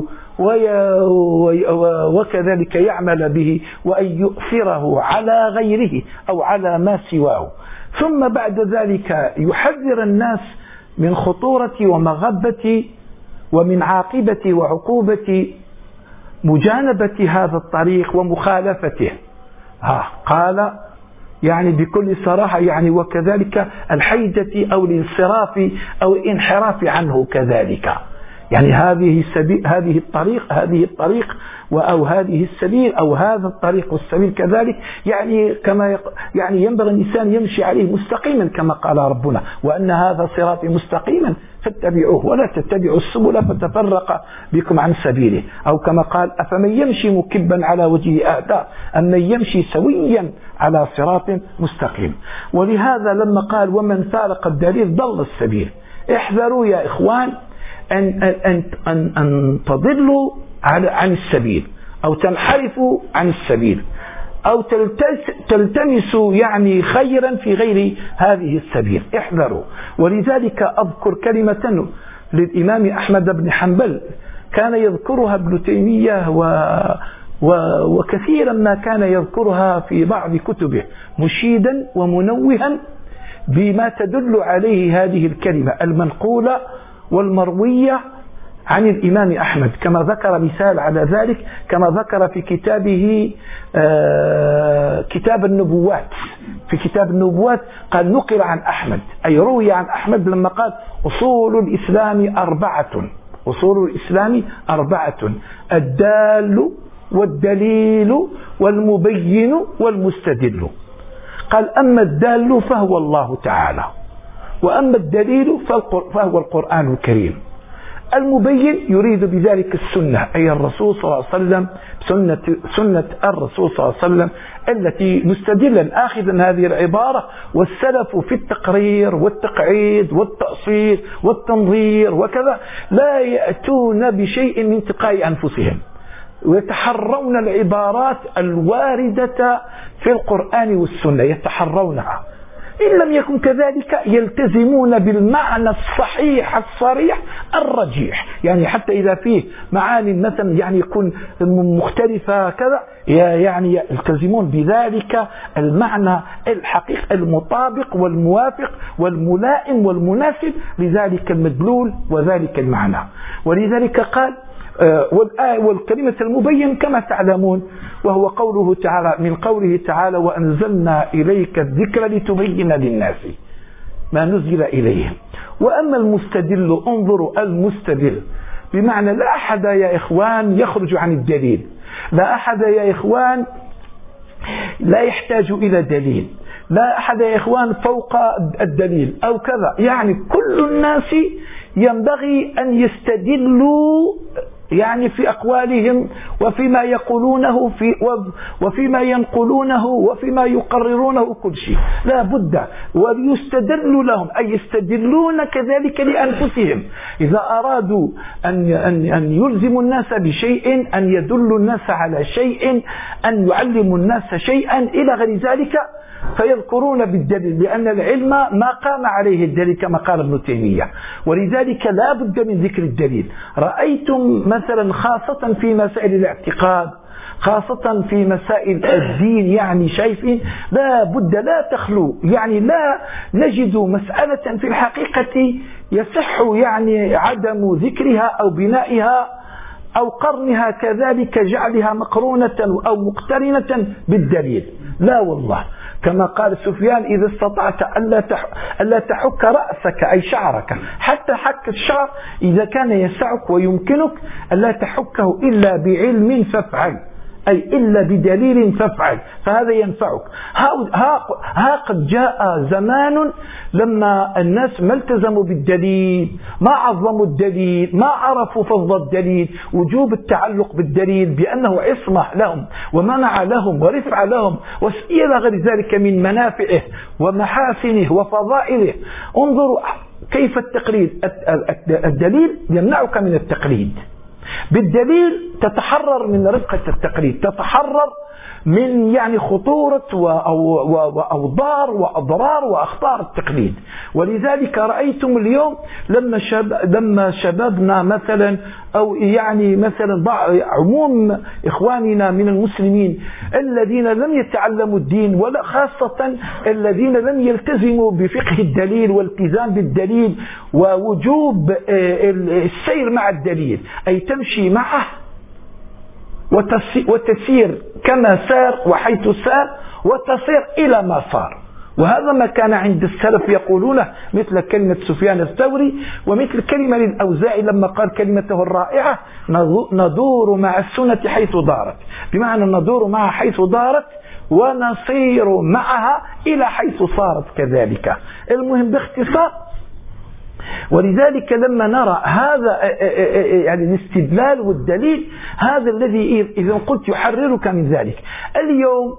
وكذلك يعمل به، وأن يؤثره على غيره أو على ما سواه. ثم بعد ذلك يحذر الناس من خطورة ومغبة ومن عاقبة وعقوبة مجانبة هذا الطريق ومخالفته. قال يعني بكل صراحة يعني وكذلك الحيدة أو الانصراف أو الانحراف عنه كذلك، يعني هذه الطريق أو هذه السبيل أو هذا الطريق والسبيل كذلك، يعني كما يعني ينبغي الإنسان يمشي عليه مستقيما كما قال ربنا وأن هذا صراطي مستقيما فاتبعوه ولا تتبعوا السبل فتفرق بكم عن سبيله. أو كما قال أفمن يمشي مكبا على وجهه أهدى أم من يمشي سويا على صراط مستقيم. ولهذا لما قال ومن فارق الدليل ضل السبيل، احذروا يا إخوان أن تضلوا عن السبيل أو تنحرفوا عن السبيل أو تلتمسوا يعني خيرا في غير هذه السبيل، احذروا. ولذلك أذكر كلمة للإمام أحمد بن حنبل كان يذكرها ابن تيمية وكثيرا ما كان يذكرها في بعض كتبه مشيدا ومنوها بما تدل عليه هذه الكلمة المنقولة والمروية عن الإمام أحمد، كما ذكر مثال على ذلك كما ذكر في كتابه كتاب النبوات. في كتاب النبوات قال نقل عن أحمد، أي روي عن أحمد لما قال أصول الإسلام أربعة، أصول الإسلام أربعة: الدال والدليل والمبين والمستدل. قال أما الدال فهو الله تعالى، وأما الدليل فهو القرآن الكريم. المبين يريد بذلك السنة، أي الرسول صلى الله عليه وسلم، سنة الرسول صلى الله عليه وسلم التي مستدلا آخذا هذه العبارة: والسلف في التقرير والتقعيد والتأصيل والتنظير وكذا لا يأتون بشيء من تلقاء أنفسهم، ويتحرون العبارات الواردة في القرآن والسنة، يتحرونها. إن لم يكن كذلك يلتزمون بالمعنى الصحيح الصريح الرجيح، يعني حتى إذا فيه معاني مثلا يعني يكون مختلفة كذا، يعني يلتزمون بذلك المعنى الحقيقي المطابق والموافق والملائم والمناسب لذلك المدلول وذلك المعنى. ولذلك قال والكلمة المبين كما تعلمون وهو قوله تعالى، من قوله تعالى: وأنزلنا إليك الذكر لتبين للناس ما نزل إليهم. وأما المستدل، انظروا المستدل بمعنى لا أحد يا إخوان يخرج عن الدليل، لا أحد يا إخوان لا يحتاج إلى دليل، لا أحد يا إخوان فوق الدليل أو كذا، يعني كل الناس ينبغي أن يستدلوا يعني في أقوالهم وفيما يقولونه وفيما ينقلونه وفيما يقررونه، كل شيء لا بد ويستدل لهم، أي يستدلون كذلك لأنفسهم. إذا أرادوا أن يلزموا الناس بشيء، أن يدلوا الناس على شيء، أن يعلموا الناس شيئا إلى غير ذلك، فيذكرون بالدليل، لأن العلم ما قام عليه الدليل كما قال ابن تيمية. ولذلك لا بد من ذكر الدليل. رأيتم مثلا خاصة في مسائل الاعتقاد، خاصة في مسائل الدين، يعني شايفين لا بد لا تخلو، يعني لا نجد مسألة في الحقيقة يصح يعني عدم ذكرها أو بنائها أو قرنها كذلك جعلها مقرونة أو مقترنة بالدليل، لا والله. كما قال سفيان: إذا استطعت ألا تحك رأسك أي شعرك، حتى حك الشعر إذا كان يسعك ويمكنك ألا تحكه إلا بعلم فافعل، أي إلا بدليل فافعل، فهذا ينفعك. ها قد جاء زمان لما الناس ما التزموا بالدليل، ما عظموا الدليل، ما عرفوا فضل الدليل، وجوب التعلق بالدليل بأنه عصمة لهم ومنع لهم ورفع لهم وإلى غير ذلك من منافعه ومحاسنه وفضائله. انظروا كيف التقليد، الدليل يمنعك من التقليد، بالدليل تتحرر من رفقة التقليد، تتحرر من يعني خطورة وأوضار وأضرار وأخطار التقليد. ولذلك رأيتم اليوم لما شبابنا مثلا أو يعني مثلا عموم إخواننا من المسلمين الذين لم يتعلموا الدين، ولا خاصة الذين لم يلتزموا بفقه الدليل والالتزام بالدليل ووجوب السير مع الدليل، أي تمشي معه وتسير كما سار وحيث سار وتصير إلى ما صار. وهذا ما كان عند السلف يقولونه، مثل كلمة سفيان الثوري ومثل كلمة للأوزاعي لما قال كلمته الرائعة: ندور مع السنة حيث دارت، بمعنى ندور معها حيث دارت ونصير معها إلى حيث صارت كذلك. المهم باختصار. ولذلك لما نرى هذا يعني الاستدلال والدليل، هذا الذي إذا قلت يحررك من ذلك. اليوم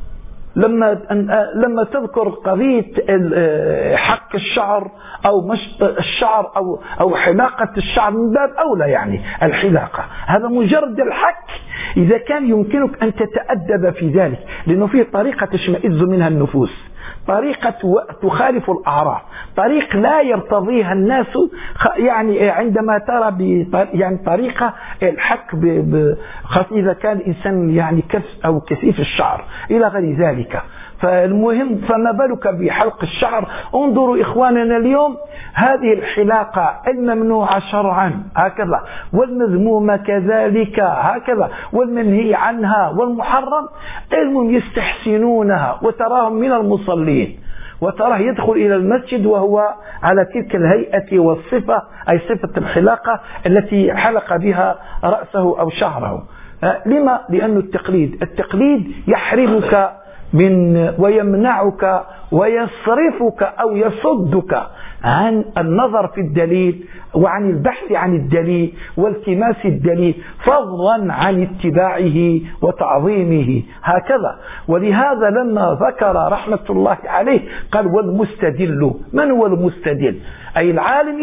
لما تذكر قضية حك الشعر أو مشط الشعر أو حلاقة الشعر، من باب أولى يعني الحلاقة، هذا مجرد الحك إذا كان يمكنك أن تتأدب في ذلك، لأنه فيه طريقة تشمئز منها النفوس، طريقة تخالف الأعراف، طريق لا يرتضيها الناس، يعني عندما ترى يعني طريقة الحك إذا كان الإنسان يعني كث أو كثيف الشعر إلى غير ذلك. فالمهم فما بالك بحلق الشعر. انظروا إخواننا اليوم هذه الحلاقة الممنوعة شرعا هكذا، والمذمومة كذلك هكذا، والمنهي عنها والمحرم، المهم يستحسنونها، وتراهم من المصلين، وتراه يدخل إلى المسجد وهو على تلك الهيئة والصفة، أي صفة الحلاقة التي حلق بها رأسه أو شعره. لما؟ لأن التقليد يحرمك من ويمنعك ويصرفك أو يصدك عن النظر في الدليل وعن البحث عن الدليل والتماس الدليل، فضلا عن اتباعه وتعظيمه هكذا. ولهذا لما ذكر رحمة الله عليه قال والمستدل. من هو المستدل؟ أي العالم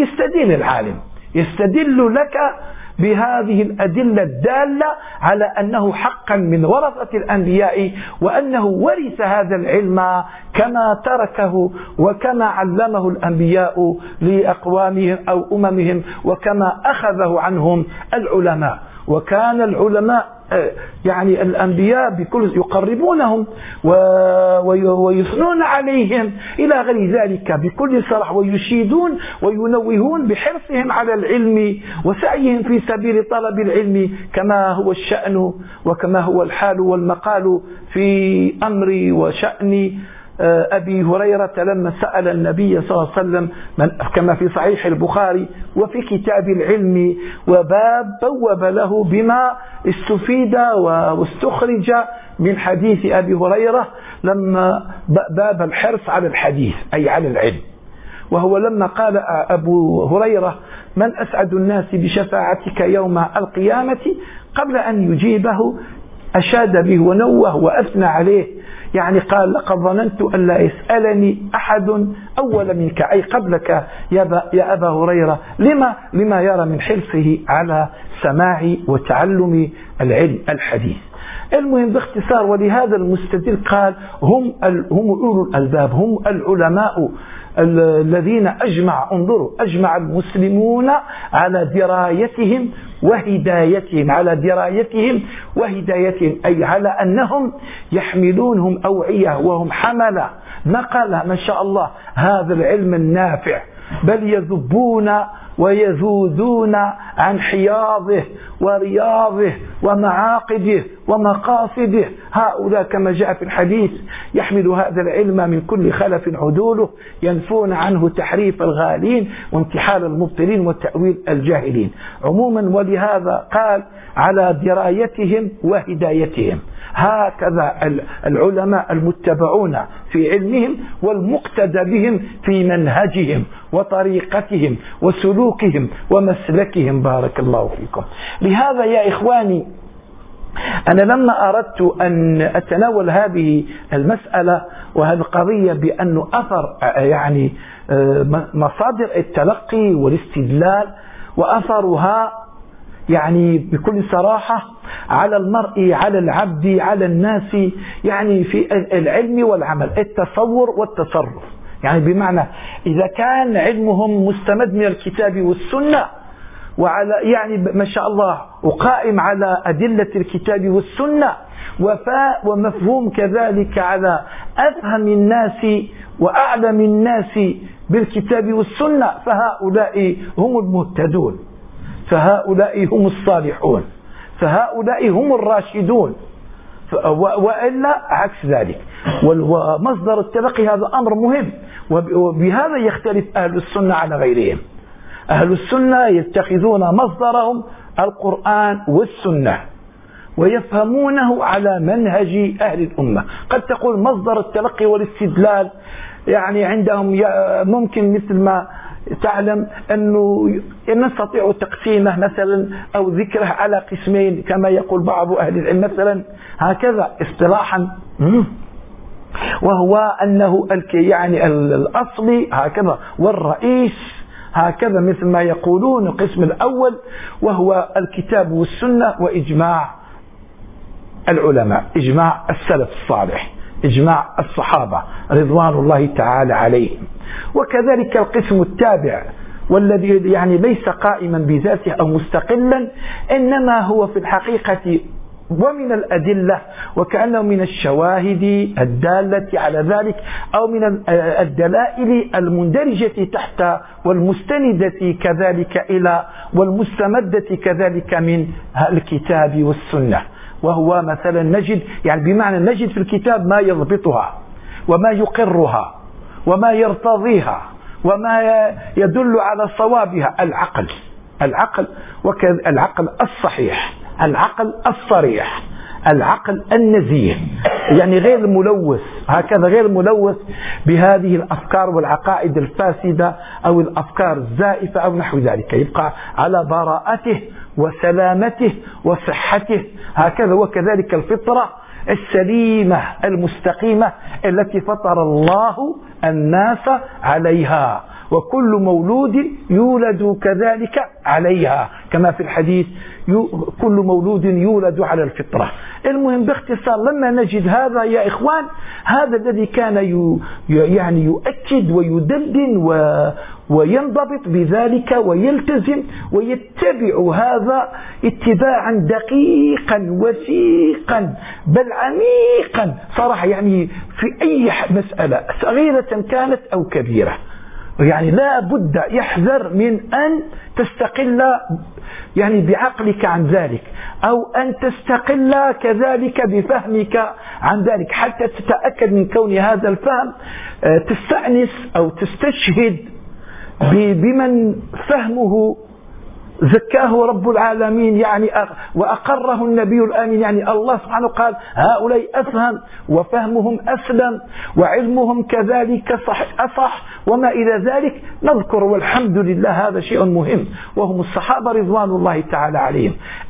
يستدل لك بهذه الأدلة الدالة على أنه حقا من ورثة الأنبياء، وأنه ورث هذا العلم كما تركه وكما علمه الأنبياء لأقوامهم أو أممهم، وكما أخذه عنهم العلماء. وكان العلماء يعني الأنبياء بكل يقربونهم ويثنون عليهم إلى غير ذلك بكل صراحة، ويشيدون وينوهون بحرصهم على العلم وسعيهم في سبيل طلب العلم، كما هو الشأن وكما هو الحال والمقال في أمر وشأن أبي هريرة لما سأل النبي صلى الله عليه وسلم كما في صحيح البخاري وفي كتاب العلم، بوب له بما استفيد واستخرج من حديث أبي هريرة، لما باب الحرص على الحديث أي على العلم. وهو لما قال أبو هريرة من أسعد الناس بشفاعتك يوم القيامة، قبل أن يجيبه أشاد به ونوه وأثنى عليه، يعني قال لقد ظننت أن لا يسألني أحد أول منك، أي قبلك يا أبا هريرة. لما يرى من حرصه على سماع وتعلم العلم الحديث. المهم باختصار، ولهذا المستدل قال هم أولو الألباب، هم العلماء الذين أجمع المسلمون على درايتهم وهدايتهم، أي على أنهم يحملونهم أوعية وهم حملة نقلة ما شاء الله هذا العلم النافع، بل يذبون ويذودون عن حياضه ورياضه ومعاقده ومقاصده. هؤلاء كما جاء في الحديث يحمل هذا العلم من كل خلف عدوله، ينفون عنه تحريف الغالين وانتحال المبطلين وتأويل الجاهلين عموما. ولهذا قال على درايتهم وهدايتهم، هكذا العلماء المتبعون في علمهم والمقتدى بهم في منهجهم وطريقتهم وسلوكهم ومسلكهم. بارك الله فيكم. لهذا يا إخواني أنا لما أردت أن أتناول هذه المسألة وهذه القضية بأنه أثر يعني مصادر التلقي والاستدلال وأثرها يعني بكل صراحة على المرء، على العبد، على الناس، يعني في العلم والعمل، التصور والتصرف. يعني بمعنى إذا كان علمهم مستمد من الكتاب والسنة وعلى يعني ما شاء الله وقائم على أدلة الكتاب والسنة ومفهوم كذلك على أفهم الناس وأعلم الناس بالكتاب والسنة، فهؤلاء هم المهتدون، فهؤلاء هم الصالحون، فهؤلاء هم الراشدون، وإلا عكس ذلك. ومصدر التلقي هذا أمر مهم، وبهذا يختلف أهل السنة على غيرهم. أهل السنة يتخذون مصدرهم القرآن والسنة ويفهمونه على منهج أهل الأمة. قد تقول مصدر التلقي والاستدلال يعني عندهم ممكن مثل ما تعلم أنه نستطيع تقسيمه مثلا أو ذكره على قسمين كما يقول بعض أهل العلم مثلا هكذا اصطلاحا، وهو أنه يعني الأصلي هكذا والرئيس هكذا مثل ما يقولون. القسم الأول وهو الكتاب والسنة وإجماع العلماء، إجماع السلف الصالح، إجماع الصحابة رضوان الله تعالى عليهم. وكذلك القسم التابع والذي يعني ليس قائما بذاته أو مستقلا، إنما هو في الحقيقة ومن الأدلة وكأنه من الشواهد الدالة على ذلك أو من الدلائل المندرجة تحت والمستندة كذلك إلى والمستمدة كذلك من الكتاب والسنة. وهو مثلا نجد يعني بمعنى نجد في الكتاب ما يضبطها وما يقرها وما يرتضيها وما يدل على صوابها. العقل العقل الصحيح، العقل الصريح، العقل النزيه، يعني غير الملوث، هكذا غير الملوث بهذه الأفكار والعقائد الفاسدة أو الأفكار الزائفة أو نحو ذلك، يبقى على براءته وسلامته وصحته. هكذا وكذلك الفطرة السليمة المستقيمة التي فطر الله الناس عليها، وكل مولود يولد كذلك عليها كما في الحديث كل مولود يولد على الفطرة. المهم باختصار لما نجد هذا يا إخوان، هذا الذي كان يعني يؤكد ويدندن وينضبط بذلك ويلتزم ويتبع هذا اتباعا دقيقا وثيقا بل عميقا صراحة، يعني في أي مسألة صغيرة كانت أو كبيرة، يعني لا بد يحذر من أن تستقل يعني بعقلك عن ذلك أو أن تستقل كذلك بفهمك عن ذلك حتى تتأكد من كون هذا الفهم تستأنس أو تستشهد بمن فهمه زكاه رب العالمين يعني وأقره النبي الآمين، يعني الله سبحانه قال هؤلاء أفهم وفهمهم أسلم وعلمهم كذلك أصح وما إلى ذلك نذكر، والحمد لله هذا شيء مهم، وهم الصحابة رضوان الله تعالى عليهم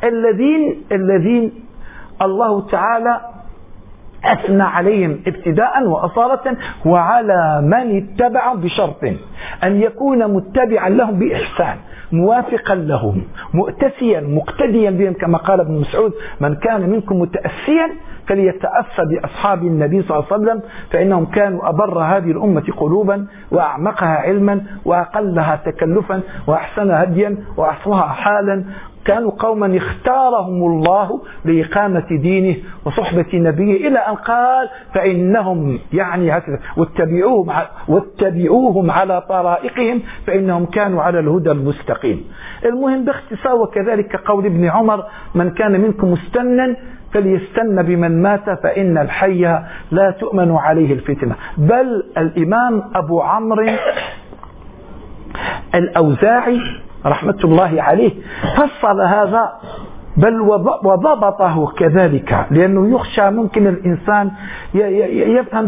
الذين الله تعالى أثنى عليهم ابتداء وأصالة وعلى من اتبع بشرط أن يكون متبعا لهم بإحسان موافقا لهم مؤتسيا مقتديا بهم، كما قال ابن مسعود من كان منكم متأسيا فليتأسى بأصحاب النبي صلى الله عليه وسلم فإنهم كانوا أبر هذه الأمة قلوبا وأعمقها علما وأقلها تكلفا وأحسنها هديا وأحصاها حالا، كانوا قوما اختارهم الله لإقامة دينه وصحبة نبيه إلى أن قال فإنهم يعني هكذا واتبعوهم على طرائقهم فإنهم كانوا على الهدى المستقيم. المهم باختصار وكذلك قول ابن عمر من كان منكم مستنا فليستن بمن مات فإن الحي لا تؤمن عليه الفتنة. بل الإمام أبو عمرو الأوزاعي رحمة الله عليه فصل هذا بل وضبطه كذلك، لأنه يخشى ممكن الإنسان يفهم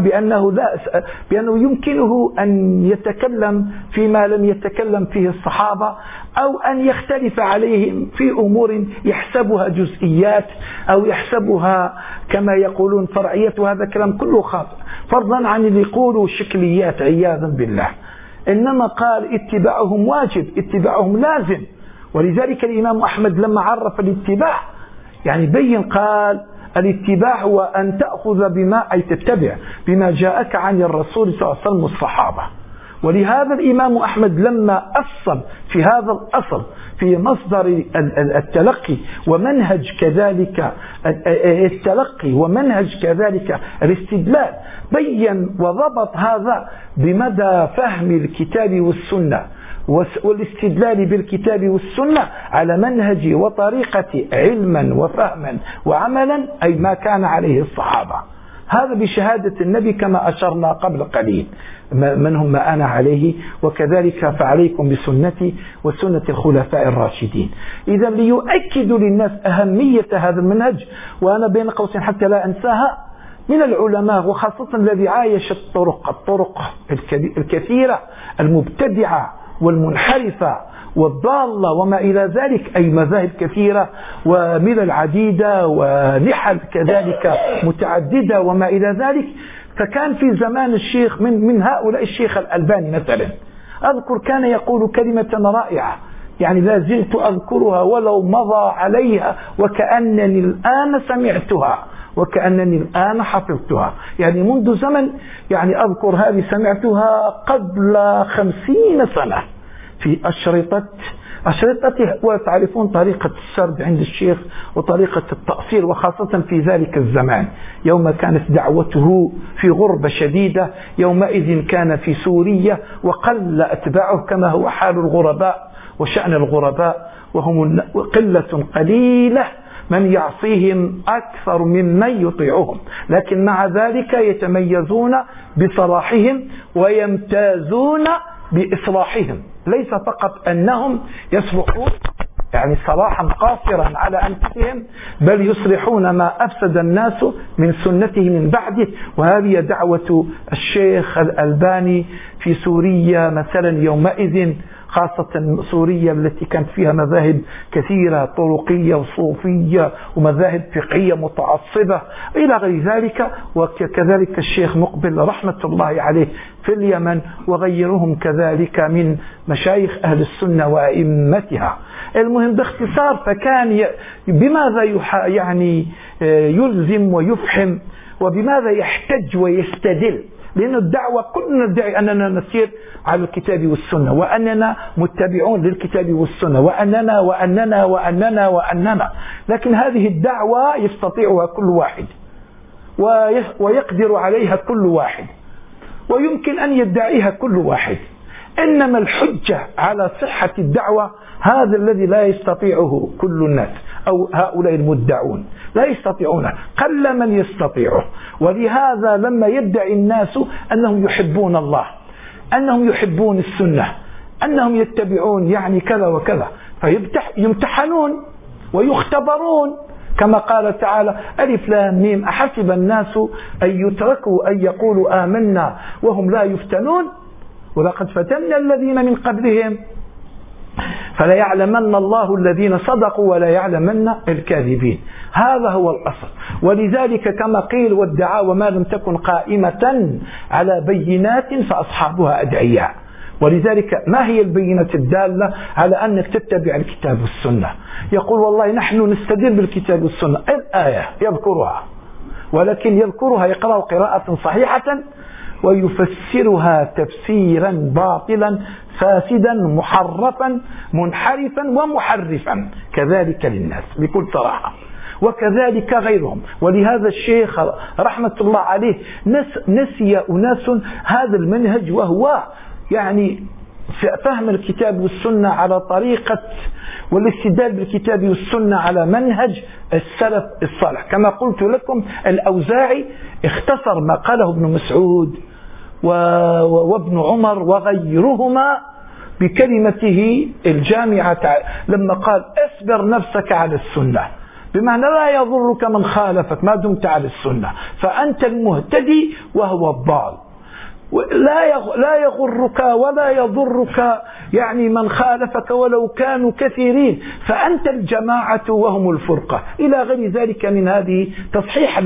بأنه يمكنه أن يتكلم فيما لم يتكلم فيه الصحابة أو أن يختلف عليهم في أمور يحسبها جزئيات أو يحسبها كما يقولون فرعيات، وهذا كلام كله خاطئ فضلا عن اللي يقولوا شكليات عياذا بالله. إنما قال اتباعهم واجب، اتباعهم لازم. ولذلك الإمام أحمد لما عرف الاتباع يعني بين قال الاتباع هو أن تأخذ بما أي تتبع بما جاءك عن الرسول صلى الله عليه وسلم والصحابة. ولهذا الإمام أحمد لما أصل في هذا الأصل في مصدر التلقي ومنهج كذلك التلقي ومنهج كذلك الاستدلال بين وضبط هذا بمدى فهم الكتاب والسنة والاستدلال بالكتاب والسنة على منهج وطريقة علما وفهما وعملا أي ما كان عليه الصحابة. هذا بشهادة النبي كما أشرنا قبل قليل من هم ما أنا عليه، وكذلك فعليكم بسنتي وسنة الخلفاء الراشدين. إذا ليؤكدوا للناس أهمية هذا المنهج، وأنا بين قوسين حتى لا أنساها من العلماء وخاصة الذي عايش الطرق الكثيرة المبتدعة والمنحرفة والضالة وما إلى ذلك، أي مذاهب كثيرة وملل عديدة ونحل كذلك متعددة وما إلى ذلك. فكان في زمان الشيخ من هؤلاء الشيخ الألباني مثلا أذكر كان يقول كلمة رائعة يعني لا زلت أذكرها ولو مضى عليها وكأنني الآن سمعتها وكأنني الآن حفظتها، يعني منذ زمن، يعني أذكر هذه سمعتها قبل 50 سنة في أشرطة أشرطته. وتعرفون طريقة السرد عند الشيخ وطريقة التأصيل، وخاصة في ذلك الزمان يوم كانت دعوته في غربة شديدة. يومئذ كان في سوريا وقل أتباعه كما هو حال الغرباء وشأن الغرباء، وهم قلة قليلة من يعصيهم أكثر ممن يطيعهم، لكن مع ذلك يتميزون بصلاحهم ويمتازون بإصلاحهم. ليس فقط أنهم يصلحون يعني صلاحا قاصرا على أنفسهم، بل يصلحون ما أفسد الناس من سنته من بعده. وهذه دعوة الشيخ الألباني في سوريا مثلا يومئذ، خاصة سوريا التي كانت فيها مذاهب كثيرة طرقية وصوفية ومذاهب فقهية متعصبة إلى غير ذلك. وكذلك الشيخ مقبل رحمة الله عليه في اليمن وغيرهم كذلك من مشايخ أهل السنة وأئمتها. المهم باختصار، فكان بماذا يعني يلزم ويفحم وبماذا يحتج ويستدل، لأن الدعوة كلنا ندعي أننا نسير على الكتاب والسنة وأننا متبعون للكتاب والسنة وأننا وأننا وأننا وأننا، لكن هذه الدعوة يستطيعها كل واحد ويقدر عليها كل واحد ويمكن أن يدعيها كل واحد، إنما الحجة على صحة الدعوة هذا الذي لا يستطيعه كل الناس أو هؤلاء المدعون لا يستطيعونه، قل من يستطيعه. ولهذا لما يدعي الناس أنهم يحبون الله، أنهم يحبون السنة، أنهم يتبعون يعني كذا وكذا، فيمتحنون ويختبرون كما قال تعالى: ألف لام ميم أحسب الناس أن يتركوا أن يقولوا آمنا وهم لا يفتنون ولقد فتنا الذين من قبلهم فلا يعلمن الله الذين صدقوا ولا يعلمن الكاذبين. هذا هو الأصل. ولذلك كما قيل: والدعاوى ما لم تكن قائمة على بينات فأصحابها أدعياء. ولذلك ما هي البينة الدالة على أنك تتبع الكتاب والسنة؟ يقول: والله نحن نستدل بالكتاب والسنة، الآية يذكرها، ولكن يذكرها يقرأ قراءة صحيحة ويفسرها تفسيرا باطلا فاسدا محرفا منحرفا ومحرفا كذلك للناس بكل صراحة، وكذلك غيرهم. ولهذا الشيخ رحمة الله عليه نسي أناس هذا المنهج، وهو يعني فهم الكتاب والسنة على طريقة والاستدلال بالكتاب والسنة على منهج السلف الصالح. كما قلت لكم الأوزاعي اختصر ما قاله ابن مسعود وابن عمر وغيرهما بكلمته الجامعة لما قال: اصبر نفسك على السنة، بمعنى لا يضرك من خالفك ما دمت على السنة، فأنت المهتدي وهو الضال، لا يغرك ولا يضرك يعني من خالفك ولو كانوا كثيرين، فأنت الجماعة وهم الفرقة، إلى غير ذلك من هذه تصحيح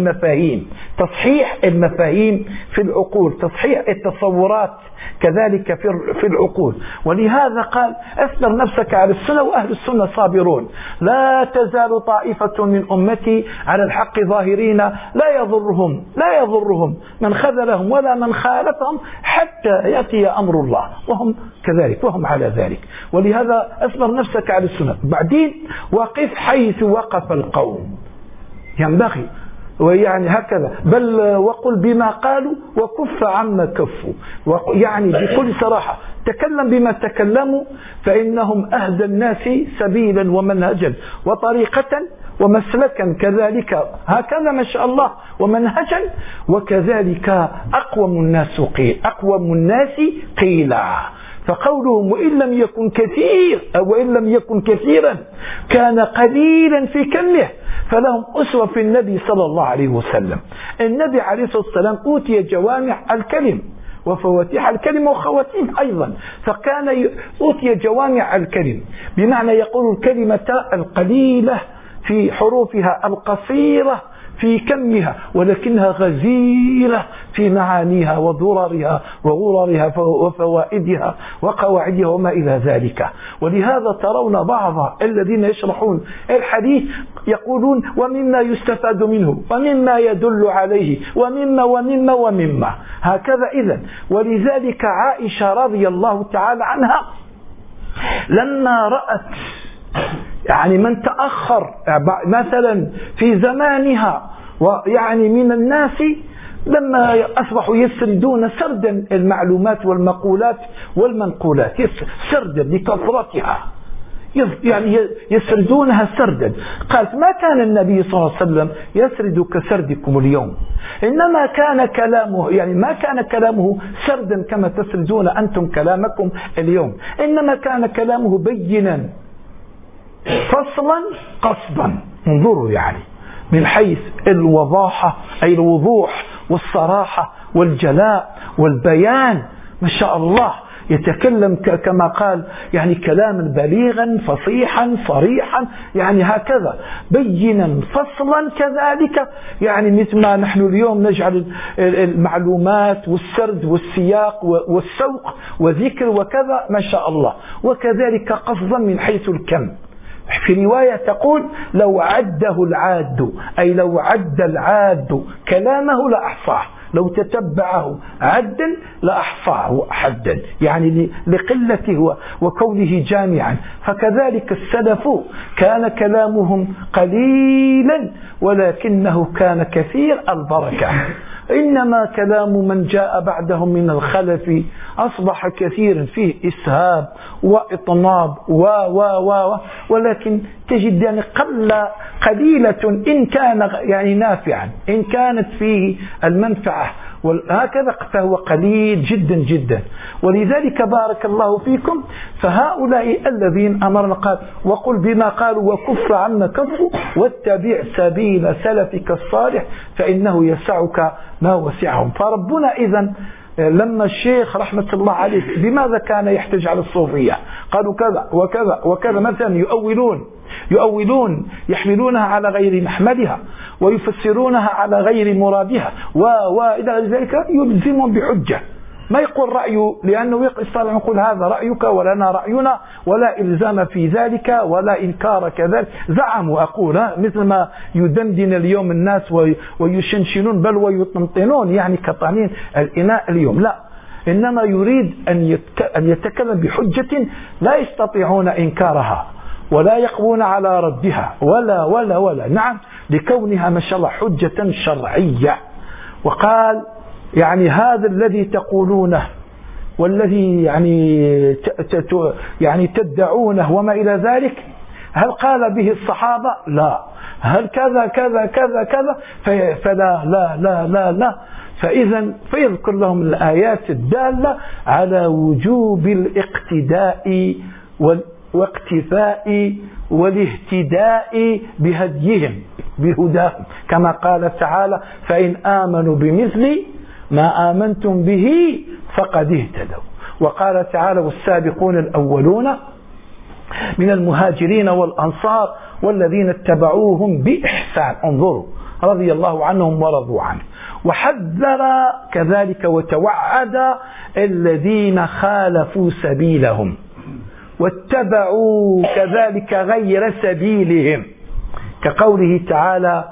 المفاهيم في العقول، تصحيح التصورات كذلك في العقول. ولهذا قال: اصبر نفسك على السنة وأهل السنة صابرون، لا تزال طائفة من أمتي على الحق ظاهرين لا يضرهم من خذلهم ولا من خالفهم حتى يأتي أمر الله وهم كذلك وهم على ذلك. ولهذا اصبر نفسك على السنة. بعدين وقف حيث وقف القوم، ينبغي ويعني هكذا، بل وقل بما قالوا وكف عما كفوا، يعني بكل صراحة تكلم بما تكلموا، فإنهم أهدى الناس سبيلا ومنهجا وطريقة ومسلكا كذلك، هكذا ما شاء الله، ومنهجا، وكذلك أقوم الناس قيلا. فقولهم وإن لم يكن كثيرا كان قليلا في كمه، فلهم أسوة في النبي صلى الله عليه وسلم. النبي عليه الصلاة والسلام أوتي جوامع الكلم وفواتيح الكلمة وخواتيم أيضا، فكان أوتي جوامع الكلم، بمعنى يقول الكلمة القليلة في حروفها القصيرة في كمها، ولكنها غزيرة في معانيها وضررها وغررها وفوائدها وقواعدها وما إلى ذلك. ولهذا ترون بعض الذين يشرحون الحديث يقولون: ومما يستفاد منه ومما يدل عليه ومما هكذا. إذن ولذلك عائشة رضي الله تعالى عنها لما رأت يعني من تأخر مثلا في زمانها ويعني من الناس، لما أصبحوا يسردون سردا المعلومات والمقولات والمنقولات، سردا لكثرتها، يعني يسردونها سردا. قالت ما كان النبي صلى الله عليه وسلم يسرد كسردكم اليوم، إنما كان كلامه يعني ما كان كلامه سردا كما تسردون أنتم كلامكم اليوم، إنما كان كلامه بينا فصلا قصدا. انظروا يعني من حيث الوضاحة أي الوضوح والصراحة والجلاء والبيان، ما شاء الله يتكلم كما قال يعني كلاما بليغا فصيحا صريحا، يعني هكذا بينا فصلا كذلك، يعني مثل ما نحن اليوم نجعل المعلومات والسرد والسياق والسوق وذكر وكذا، ما شاء الله، وكذلك قصدا من حيث الكم. في رواية تقول لو عده العاد، أي لو عد العاد كلامه لأحصاه، لو تتبعه عدا لأحصاه حدا، يعني لقلته وكونه جامعا. فكذلك السلف كان كلامهم قليلا ولكنه كان كثير البركة، إنما كلام من جاء بعدهم من الخلف أصبح كثيرا فيه إسهاب وإطناب ولكن تجد يعني قليلة إن كان يعني نافعا، إن كانت فيه المنفعة وهكذا فهو قليل جدا جدا. ولذلك بارك الله فيكم فهؤلاء الذين أمرنا قال وقل بما قالوا وكف عما كفوا واتبع سبيل سلفك الصالح فإنه يسعك ما وسعهم. فربنا إذن لما الشيخ رحمة الله عليه بماذا كان يحتج على الصوفية؟ قالوا كذا وكذا وكذا، مثلا يؤولون يحملونها على غير محملها ويفسرونها على غير مرادها وإلى ذلك، يلزمهم بحجة، ما يقول رأيه، لأنه يستطيع يقول هذا رأيك ولنا رأينا ولا إلزام في ذلك ولا إنكار كذلك. زعموا أقول مثل ما يدندن اليوم الناس ويشنشنون بل ويطنطنون يعني كطنين الإناء اليوم، لا، إنما يريد أن يتكلم بحجة لا يستطيعون إنكارها ولا يقوون على ردها ولا نعم، لكونها ما شاء الله حجة شرعية. وقال يعني هذا الذي تقولونه والذي يعني تدعونه وما إلى ذلك، هل قال به الصحابة؟ لا. هل كذا كذا كذا كذا؟ فلا لا لا لا لا. فإذا فيذكر لهم الآيات الدالة على وجوب الاقتداء واقتفاء والاهتداء بهديهم بهداهم، كما قال تعالى فإن آمنوا بمثل ما آمنتم به فقد اهتدوا. وقال تعالى والسابقون الأولون من المهاجرين والأنصار والذين اتبعوهم بإحسان، انظروا، رضي الله عنهم ورضوا عنه. وحذر كذلك وتوعد الذين خالفوا سبيلهم واتبعوا كذلك غير سبيلهم، كقوله تعالى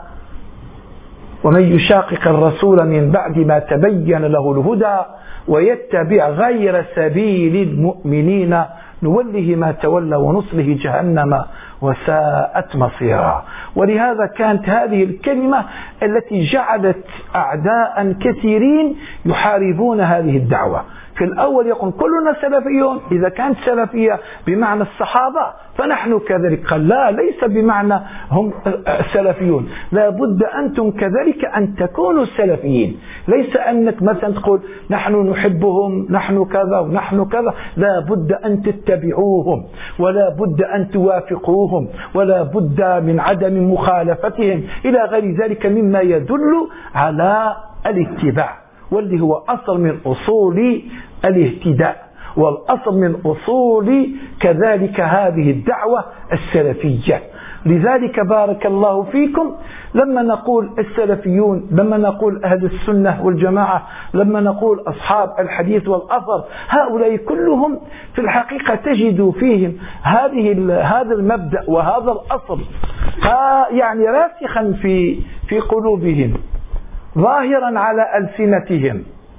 ومن يشاقق الرسول من بعد ما تبين له الهدى ويتبع غير سبيل المؤمنين نوله ما تولى ونصله جهنم وساءت مصيرا. ولهذا كانت هذه الكلمة التي جعلت أعداء كثيرين يحاربون هذه الدعوة. في الأول يقول كلنا سلفيون، إذا كانت سلفية بمعنى الصحابة فنحن كذلك. قال لا، ليس بمعنى هم سلفيون، لا بد أنتم كذلك أن تكونوا سلفيين، ليس أنك مثلا تقول نحن نحبهم نحن كذا ونحن كذا، لا بد أن تتبعوهم ولا بد أن توافقوهم ولا بد من عدم مخالفتهم إلى غير ذلك مما يدل على الاتباع، واللي هو أصل من أصول الاهتداء والأصل من أصول كذلك هذه الدعوة السلفية. لذلك بارك الله فيكم لما نقول السلفيون، لما نقول أهل السنة والجماعة، لما نقول أصحاب الحديث والأثر، هؤلاء كلهم في الحقيقة تجد فيهم هذا المبدأ وهذا الأصل يعني راسخا في قلوبهم ظاهرا على ألسنتهم.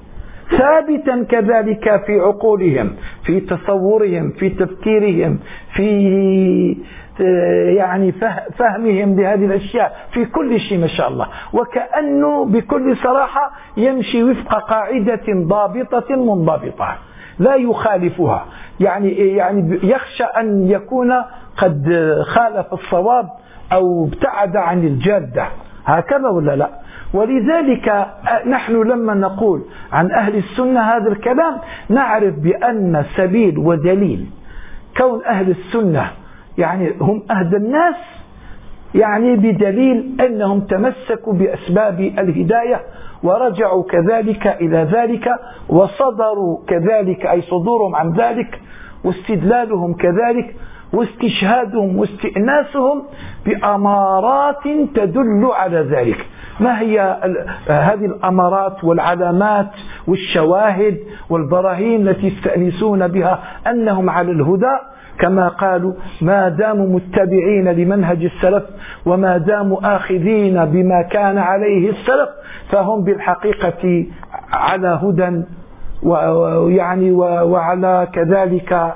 ثابتا كذلك في عقولهم، في تصورهم، في تفكيرهم، في يعني فهمهم لهذه الأشياء، في كل شيء ما شاء الله. وكأنه بكل صراحة يمشي وفق قاعدة ضابطة منضبطة لا يخالفها، يعني يخشى أن يكون قد خالف الصواب أو ابتعد عن الجادة، هكذا ولا لا؟ ولذلك نحن لما نقول عن أهل السنة هذا الكلام نعرف بأن سبيل ودليل كون أهل السنة يعني هم أهدى الناس، يعني بدليل أنهم تمسكوا بأسباب الهداية ورجعوا كذلك إلى ذلك، وصدروا كذلك أي صدورهم عن ذلك، واستدلالهم كذلك، واستشهادهم واستئناسهم بأمارات تدل على ذلك. ما هي هذه الأمارات والعلامات والشواهد والبراهين التي يستأنسون بها أنهم على الهدى؟ كما قالوا: ما داموا متبعين لمنهج السلف وما داموا آخذين بما كان عليه السلف فهم بالحقيقة على هدى، ويعني وعلى كذلك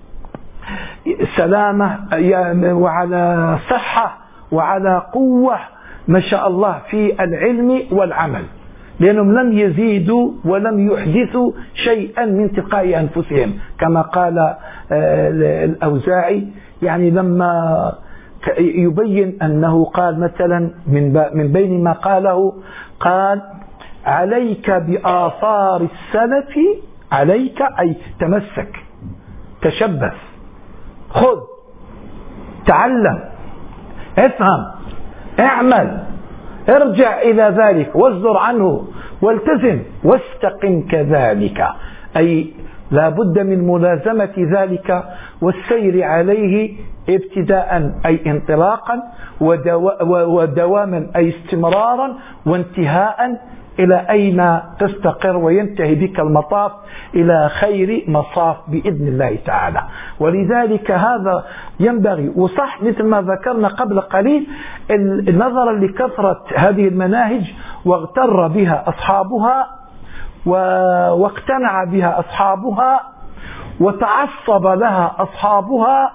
سلامة، وعلى صحة، وعلى قوة ما شاء الله في العلم والعمل، لأنهم لم يزيدوا ولم يحدثوا شيئا من تلقاء أنفسهم، كما قال الأوزاعي، يعني لما يبين أنه قال مثلا من بين ما قاله، قال: عليك بآثار السلف، عليك أي تمسك، تشبث، خذ، تعلم، افهم، اعمل، ارجع إلى ذلك واصدر عنه والتزم واستقم كذلك، أي لا بد من ملازمة ذلك والسير عليه ابتداء أي انطلاقا، ودواما أي استمرارا، وانتهاء إلى أين تستقر وينتهي بك المطاف إلى خير مصاف بإذن الله تعالى. ولذلك هذا ينبغي، وصح مثل ما ذكرنا قبل قليل، نظرا لكثرة هذه المناهج واغتر بها أصحابها واقتنع بها أصحابها وتعصب لها أصحابها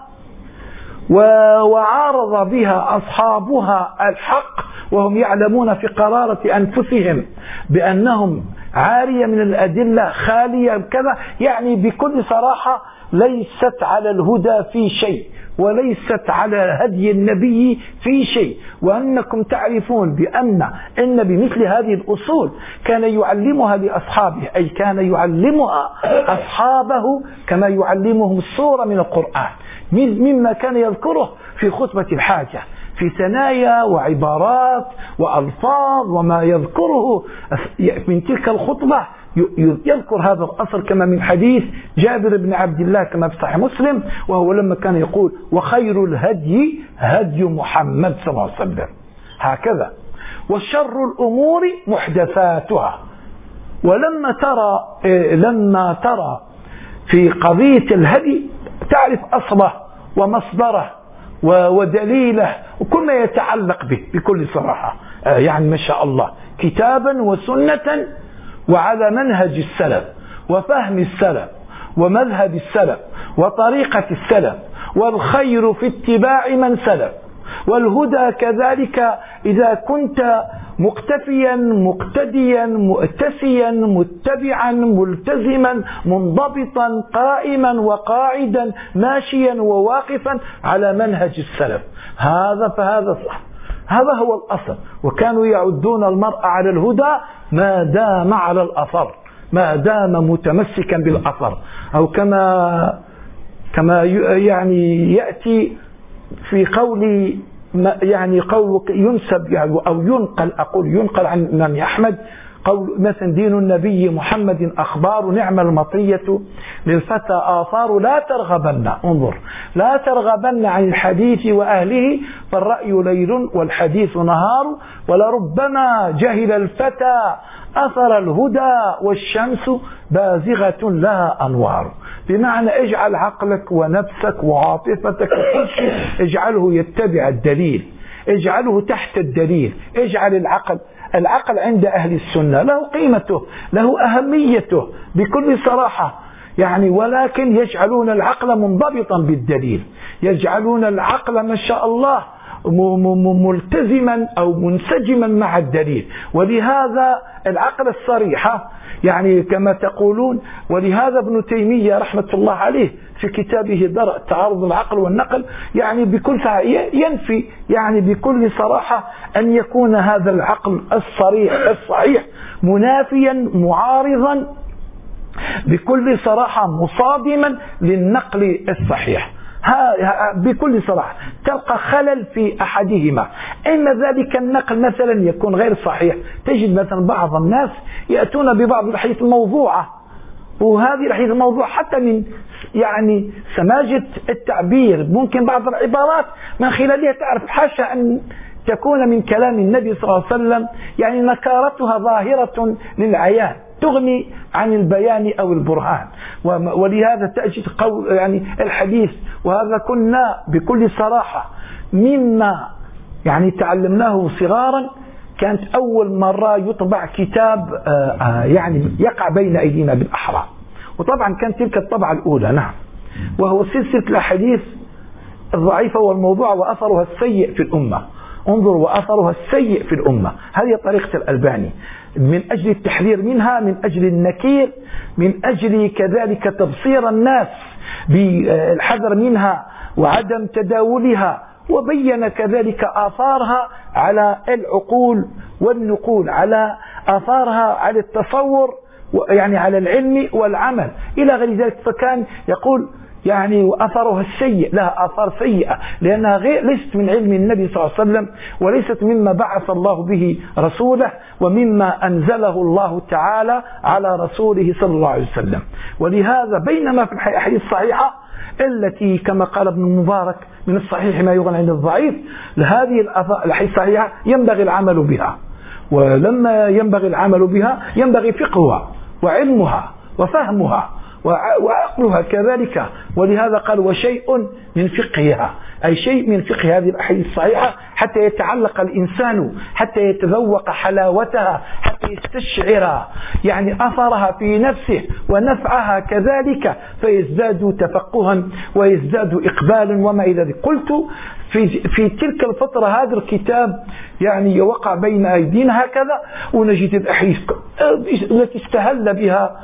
وعارض بها أصحابها الحق، وهم يعلمون في قرارة أنفسهم بأنهم عارية من الأدلة، خالية كذا، يعني بكل صراحة ليست على الهدى في شيء، وليست على هدي النبي في شيء. وأنكم تعرفون بأن النبي مثل هذه الأصول كان يعلمها لأصحابه، أي كان يعلمها أصحابه كما يعلمهم السورة من القرآن، مما كان يذكره في خطبة الحاجة في ثنايا وعبارات وألفاظ، وما يذكره من تلك الخطبة يذكر هذا الأصل، كما من حديث جابر بن عبد الله كما في صحيح مسلم، وهو لما كان يقول: وخير الهدي هدي محمد صلى الله عليه وسلم، هكذا، وشر الأمور محدثاتها. لما ترى في قضية الهدي تعرف أصله ومصدره ودليله وكل ما يتعلق به بكل صراحة، يعني ما شاء الله كتابا وسنة وعلى منهج السلف وفهم السلف ومذهب السلف وطريقة السلف، والخير في اتباع من سلف، والهدى كذلك إذا كنت مقتفيا مقتديا مؤتسيا متبعا ملتزما منضبطا قائما وقاعدا ماشيا وواقفا على منهج السلف، فهذا صح، هذا هو الأصل. وكانوا يعدون المرء على الهدى ما دام على الأثر، ما دام متمسكا بالأثر، أو كما يعني يأتي في قول ينسب أو ينقل عن الإمام أحمد قول مثلا: دين النبي محمد أخبار، نعم المطية للفتى آثار، لا ترغبن، انظر، لا ترغبن عن الحديث وأهله، فالرأي ليل والحديث نهار، ولربما جهل الفتى أثر الهدى، والشمس بازغة لها أنوار. بمعنى اجعل عقلك ونفسك وعاطفتك وكل شيء اجعله يتبع الدليل، اجعله تحت الدليل، اجعل العقل العقل عند أهل السنة له قيمته، له أهميته بكل صراحة، يعني ولكن يجعلون العقل منضبطا بالدليل، يجعلون العقل ما شاء الله ملتزما أو منسجما مع الدليل. ولهذا العقل الصريحة يعني كما تقولون، ولهذا ابن تيمية رحمة الله عليه في كتابه درء تعارض العقل والنقل يعني بكل ينفي يعني بكل صراحة أن يكون هذا العقل الصحيح منافيا معارضا بكل صراحة مصادما للنقل الصحيح. بكل صراحة تلقى خلل في أحدهما، إما ذلك النقل مثلا يكون غير صحيح، تجد مثلا بعض الناس يأتون ببعض الأحاديث الموضوعة، وهذه الأحاديث الموضوعة حتى من يعني سماجة التعبير ممكن بعض العبارات من خلالها تعرف حاشا أن تكون من كلام النبي صلى الله عليه وسلم، يعني نكارتها ظاهرة للعيان تغني عن البيان أو البرهان. ولهذا تجد قول يعني الحديث، وهذا كنا بكل صراحة مما يعني تعلمناه صغارا، كانت أول مرة يطبع كتاب يعني يقع بين أيدينا بالأحرى، وطبعا كانت تلك الطبعة الأولى نعم، وهو سلسلة الأحاديث الضعيفة والموضوعة وأثرها السيء في الأمة. انظر، وأثرها السيء في الأمة، هذه طريقة الألباني من أجل التحذير منها، من أجل النكير، من أجل كذلك تبصير الناس بالحذر منها وعدم تداولها، وبين كذلك آثارها على العقول والنقول، على آثارها على التصور يعني على العلم والعمل إلى غير ذلك. فكان يقول يعني وأثرها السيء، لها آثار سيئة لأنها ليست من علم النبي صلى الله عليه وسلم، وليست مما بعث الله به رسوله ومما أنزله الله تعالى على رسوله صلى الله عليه وسلم. ولهذا بينما في الأحاديث الصحيحة التي كما قال ابن المبارك من الصحيح ما يغني عن الضعيف، لهذه الأحاديث الصحيحة ينبغي العمل بها، ولما ينبغي العمل بها ينبغي فقهها وعلمها وفهمها وعقلها كذلك. ولهذا قال وشيء من فقهها، أي شيء من فقه هذه الأحاديث الصحيحة حتى يتعلق الإنسان، حتى يتذوق حلاوتها، حتى يستشعر يعني أثرها في نفسه ونفعها كذلك، فيزداد تفقها ويزداد إقبالا وما إلى ذلك. قلت في تلك الفترة هذا الكتاب يعني وقع بين أيدينا هكذا، ونجد الأحاديث التي استهل بها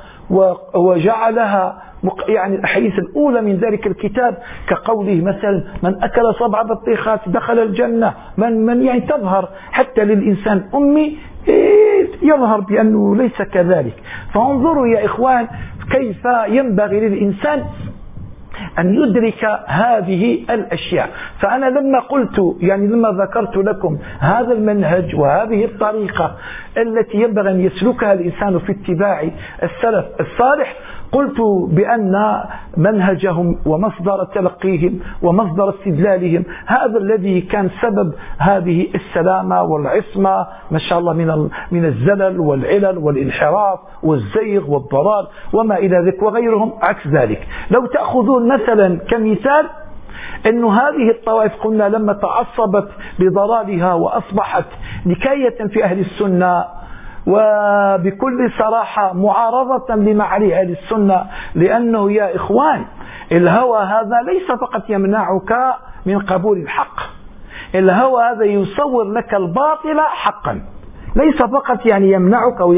وجعلها يعني الأحاديث الأولى من ذلك الكتاب كقوله مثلا من أكل 7 بطيخات دخل الجنة، من يعني تظهر حتى للإنسان أمي يظهر بأنه ليس كذلك. فانظروا يا إخوان كيف ينبغي للإنسان أن يدرك هذه الأشياء. فأنا لما قلت يعني لما ذكرت لكم هذا المنهج وهذه الطريقة التي ينبغي أن يسلكها الإنسان في اتباع السلف الصالح، قلت بأن منهجهم ومصدر تلقيهم ومصدر استدلالهم هذا الذي كان سبب هذه السلامة والعصمة ما شاء الله من الزلل والعلل والانحراف والزيغ والضلال وما إلى ذلك، وغيرهم عكس ذلك. لو تأخذون مثلا كمثال أن هذه الطوائف قلنا لما تعصبت لضلالها وأصبحت نكاية في أهل السنة وبكل صراحة معارضة لما عليه أهل السنة، لأنه يا إخوان الهوى هذا ليس فقط يمنعك من قبول الحق، الهوى هذا يصور لك الباطل حقا، ليس فقط يعني يمنعك أو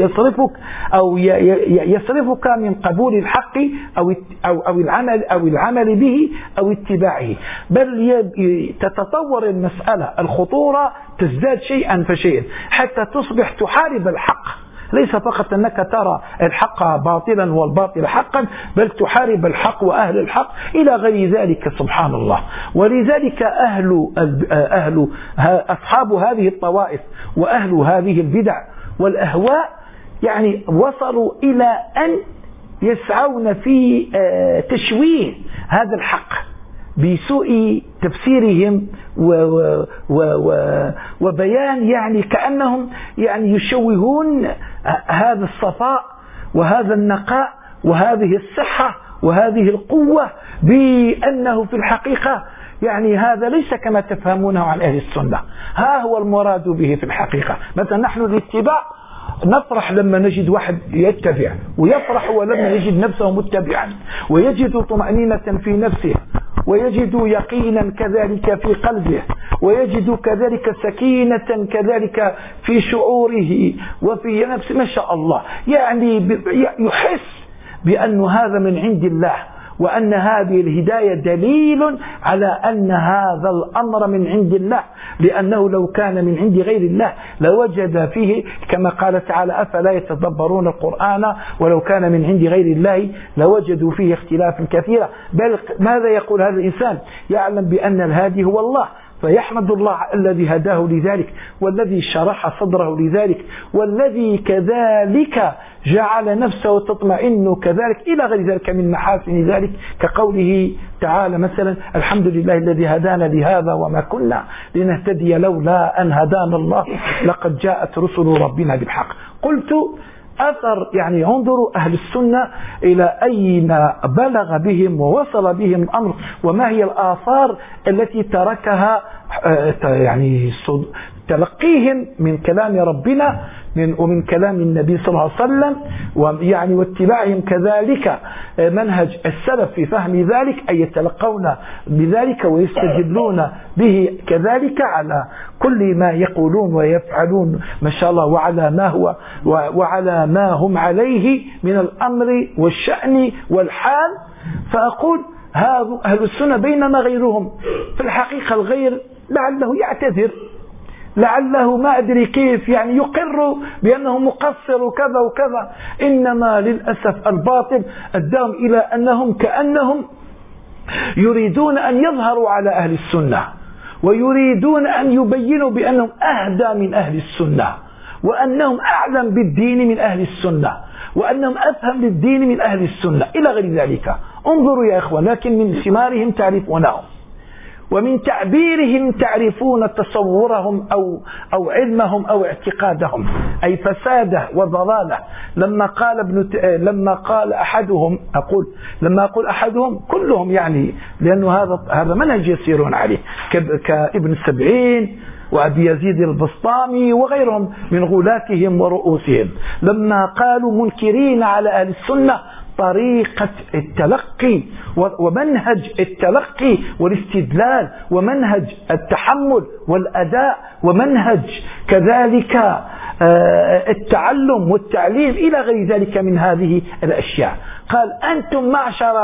يصرفك من قبول الحق أو العمل به أو اتباعه، بل تتطور المسألة، الخطورة تزداد شيئا فشيئا حتى تصبح تحارب الحق، ليس فقط أنك ترى الحق باطلا والباطل حقا، بل تحارب الحق وأهل الحق إلى غير ذلك سبحان الله. ولذلك أصحاب هذه الطوائف وأهل هذه البدع والأهواء يعني وصلوا إلى أن يسعون في تشويه هذا الحق بسوء تفسيرهم وبيان يعني كأنهم يعني يشوهون هذا الصفاء وهذا النقاء وهذه الصحة وهذه القوة بأنه في الحقيقة يعني هذا ليس كما تفهمونه عن أهل السنة. ها هو المراد به في الحقيقة. مثلا نحن الاتباع نفرح لما نجد واحد يتبع، ويفرح ولما يجد نفسه متبعا، ويجد طمأنينة في نفسه، ويجد يقينا كذلك في قلبه، ويجد كذلك سكينة كذلك في شعوره وفي نفسه، ما شاء الله، يعني يحس بأن هذا من عند الله، وأن هذه الهداية دليل على أن هذا الأمر من عند الله، لأنه لو كان من عند غير الله لوجد فيه كما قال تعالى أفلا يتدبرون القرآن ولو كان من عند غير الله لوجدوا فيه اختلافا كثيرا. بل ماذا يقول هذا الإنسان؟ يعلم بأن الهادي هو الله، فيحمد الله الذي هداه لذلك، والذي شرح صدره لذلك، والذي كذلك جعل نفسه تطمئن كذلك إلى غير ذلك من محاسن ذلك، كقوله تعالى مثلا الحمد لله الذي هدانا لهذا وما كنا لنهتدي لولا أن هدانا الله لقد جاءت رسل ربنا بالحق. قلت أثر، يعني انظروا أهل السنة إلى أين بلغ بهم ووصل بهم الأمر، وما هي الآثار التي تركها يعني تلقيهم من كلام ربنا ومن كلام النبي صلى الله عليه وسلم، ويعني واتباعهم كذلك منهج السلف في فهم ذلك، أي يتلقون بذلك ويستدلون به كذلك على كل ما يقولون ويفعلون ما شاء الله، وعلى ما هم عليه من الأمر والشأن والحال. فأقول هذا أهل السنة، بينما غيرهم في الحقيقة الغير لعله يعتذر، لعله ما أدري كيف يعني يقر بأنه مقصر وكذا وكذا، إنما للأسف الباطل أداهم إلى أنهم كأنهم يريدون أن يظهروا على أهل السنة، ويريدون أن يبينوا بأنهم أهدى من أهل السنة، وأنهم أعلم بالدين من أهل السنة، وأنهم أفهم للدين من أهل السنة إلى غير ذلك. انظروا يا إخوان، لكن من ثمارهم تعرفونهم، ومن تعبيرهم تعرفون تصورهم أو علمهم أو اعتقادهم، أي فساده وضلاله. لما قال أحدهم، لما أقول أحدهم كلهم، يعني لأنه هذا منهج يسيرون عليه، كابن السبعين وأبي يزيد البسطامي وغيرهم من غلاتهم ورؤوسهم، لما قالوا منكرين على أهل السنة طريقة التلقي ومنهج التلقي والاستدلال ومنهج التحمل والأداء ومنهج كذلك التعلم والتعليم إلى غير ذلك من هذه الأشياء. قال أنتم معشر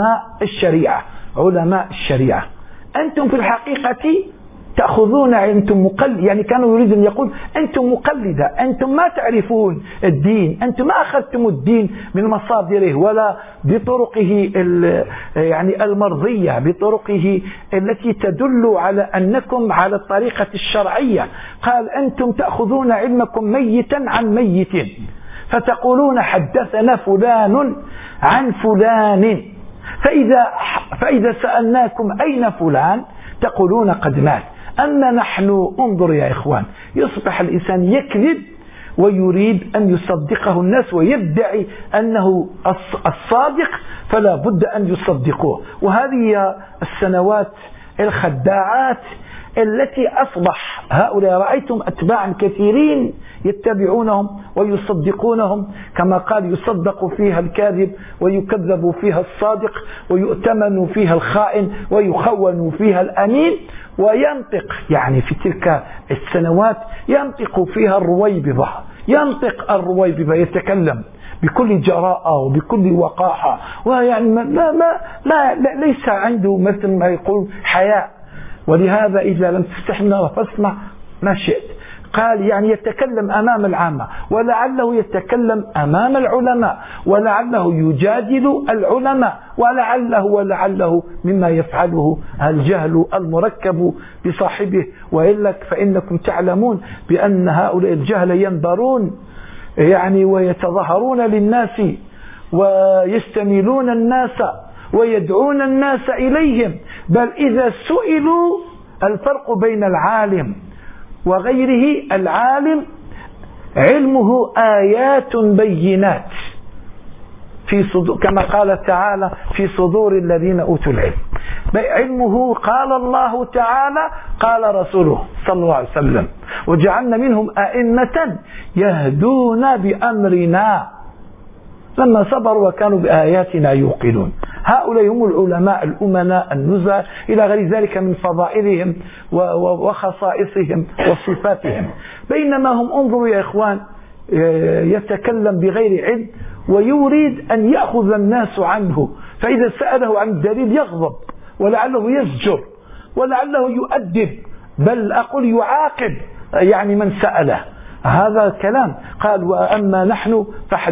علماء الشريعة أنتم في الحقيقة تأخذون، أنتم مقلد، يعني كانوا يريدون أن يقول أنتم مقلدة، أنتم ما تعرفون الدين، أنتم ما أخذتم الدين من مصادره ولا بطرقه يعني المرضية، بطرقه التي تدل على أنكم على الطريقة الشرعية. قال أنتم تأخذون علمكم ميتا عن ميت، فتقولون حدثنا فلان عن فلان، فإذا سألناكم أين فلان تقولون قد مات. أما نحن، انظر يا إخوان، يصبح الإنسان يكذب ويريد أن يصدقه الناس ويدعي أنه الصادق، فلا بد أن يصدقوه. وهذه السنوات الخداعات التي أصبح هؤلاء، رأيتم أتباعا كثيرين يتبعونهم ويصدقونهم، كما قال يصدق فيها الكاذب ويكذب فيها الصادق ويؤتمن فيها الخائن ويخون فيها الأمين. وينطق يعني في تلك السنوات ينطق فيها الرويبضة، يتكلم بكل جراءة وبكل وقاحة، ويعني لا ليس عنده مثل ما يقول حياء. ولهذا إذا لم تستحمل فاسمع ما شئت. قال يعني يتكلم أمام العامة، ولعله يتكلم أمام العلماء، ولعله يجادل العلماء، ولعله مما يفعله الجهل المركب بصاحبه. وإلا فإنكم تعلمون بأن هؤلاء الجهل ينبرون يعني ويتظاهرون للناس ويستميلون الناس ويدعون الناس إليهم. بل إذا سئلوا الفرق بين العالم وغيره، العالم علمه آيات بينات في صدور، كما قال تعالى في صدور الذين أوتوا العلم. علمه قال الله تعالى قال رسوله صلى الله عليه وسلم وجعلنا منهم أئمة يهدون بأمرنا لما صبروا وكانوا بآياتنا يوقنون. هؤلاء هم العلماء الأمناء النزهة إلى غير ذلك من فضائلهم وخصائصهم وصفاتهم. بينما هم انظروا يا إخوان يتكلم بغير علم ويريد أن يأخذ الناس عنه، فإذا سأله عن الدليل يغضب ولعله يزجر ولعله يؤدب بل أقول يعاقب يعني من سأله. هذا الكلام قال أما نحن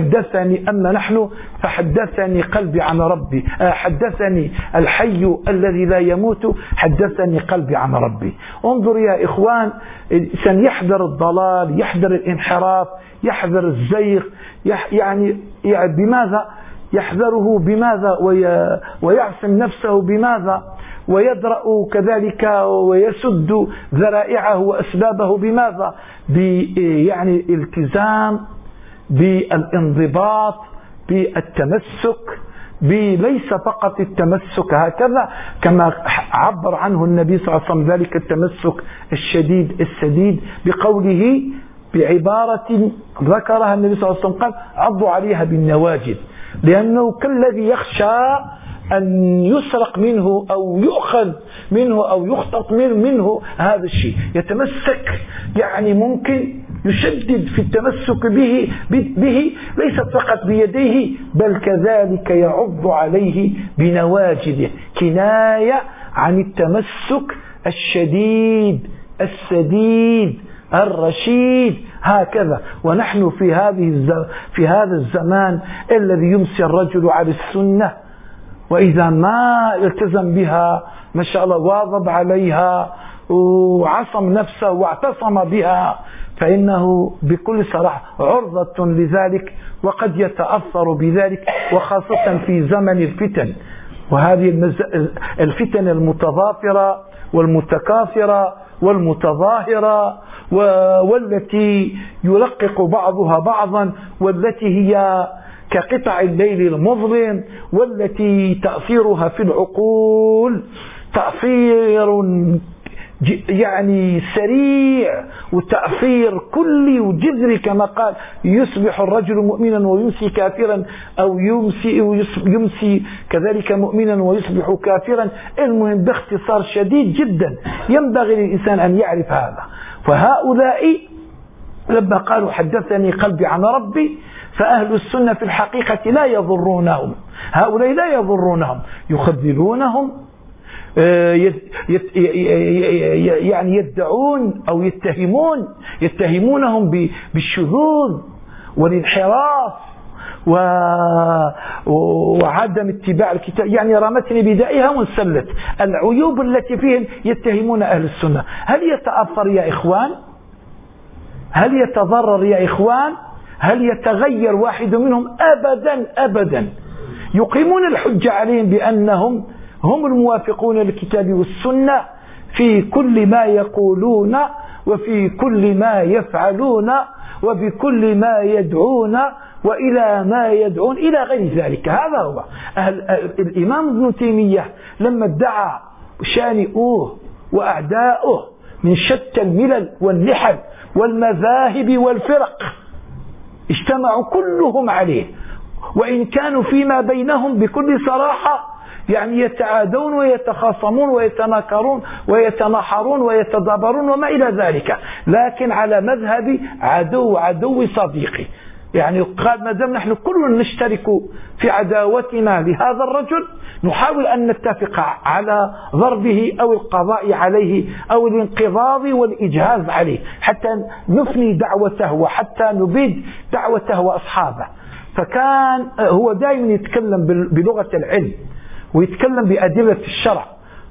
فحدثني قلبي عن ربي، حدثني الحي الذي لا يموت حدثني قلبي عن ربي. انظر يا إخوان، إنسان يحذر الضلال، يحذر الانحراف، يحذر الزيغ، يعني بماذا يحذره؟ بماذا؟ ويعصم نفسه بماذا؟ ويدرأ كذلك ويسد ذرائعه وأسبابه بماذا؟ يعني الالتزام، بالانضباط، بالتمسك، ليس فقط التمسك هكذا كما عبر عنه النبي صلى الله عليه وسلم ذلك التمسك السديد بقوله بعبارة ذكرها النبي صلى الله عليه وسلم قال عضوا عليها بالنواجذ، لأنه كالذي يخشى أن يسرق منه أو يؤخذ منه أو يخطط منه هذا الشيء، يتمسك يعني ممكن يشدد في التمسك به ليس فقط بيديه بل كذلك يعض عليه بنواجذه، كناية عن التمسك السديد الرشيد هكذا. ونحن في هذا الزمان الذي يمسي الرجل على السنة وإذا ما التزم بها ما شاء الله واظب عليها وعصم نفسه واعتصم بها فإنه بكل صراحة عرضة لذلك وقد يتأثر بذلك، وخاصة في زمن الفتن، وهذه الفتن المتضافرة والمتكاثرة والمتظاهرة والتي يرقق بعضها بعضا، والتي هي كقطع الليل المظلم، والتي تأثيرها في العقول تأثير يعني سريع وتأثير كلي وجذري، كما قال يصبح الرجل مؤمنا ويمسي كافرا أو يمسي كذلك مؤمنا ويصبح كافرا. المهم باختصار شديد جدا ينبغي للإنسان أن يعرف هذا. فهؤلاء لما قالوا حدثني قلبي عن ربي فأهل السنة في الحقيقة لا يضرونهم، هؤلاء لا يضرونهم، يخذلونهم، يعني يدعون أو يتهمونهم بالشذوذ والانحراف وعدم اتباع الكتاب، يعني رمتني بدائها وانسلت العيوب التي فيهم يتهمون أهل السنة. هل يتأثر يا إخوان؟ هل يتضرر يا إخوان؟ هل يتغير واحد منهم؟ أبدا. يقيمون الحجة عليهم بأنهم هم الموافقون للكتاب والسنة في كل ما يقولون وفي كل ما يفعلون وبكل ما يدعون وإلى ما يدعون إلى غير ذلك. هذا هو الإمام ابن تيمية لما ادعى شانئوه وأعداؤه من شتى الملل والنحل والمذاهب والفرق اجتمعوا كلهم عليه، وإن كانوا فيما بينهم بكل صراحة يعني يتعادون ويتخاصمون ويتناكرون ويتناحرون ويتدابرون وما إلى ذلك، لكن على مذهب عدو صديقي. يعني قال ما دام نحن كلنا نشترك في عداوتنا لهذا الرجل نحاول أن نتفق على ضربه أو القضاء عليه أو الانقضاض والإجهاز عليه حتى نفني دعوته وحتى نبيد دعوته وأصحابه. فكان هو دائما يتكلم بلغة العلم ويتكلم بأدلة الشرع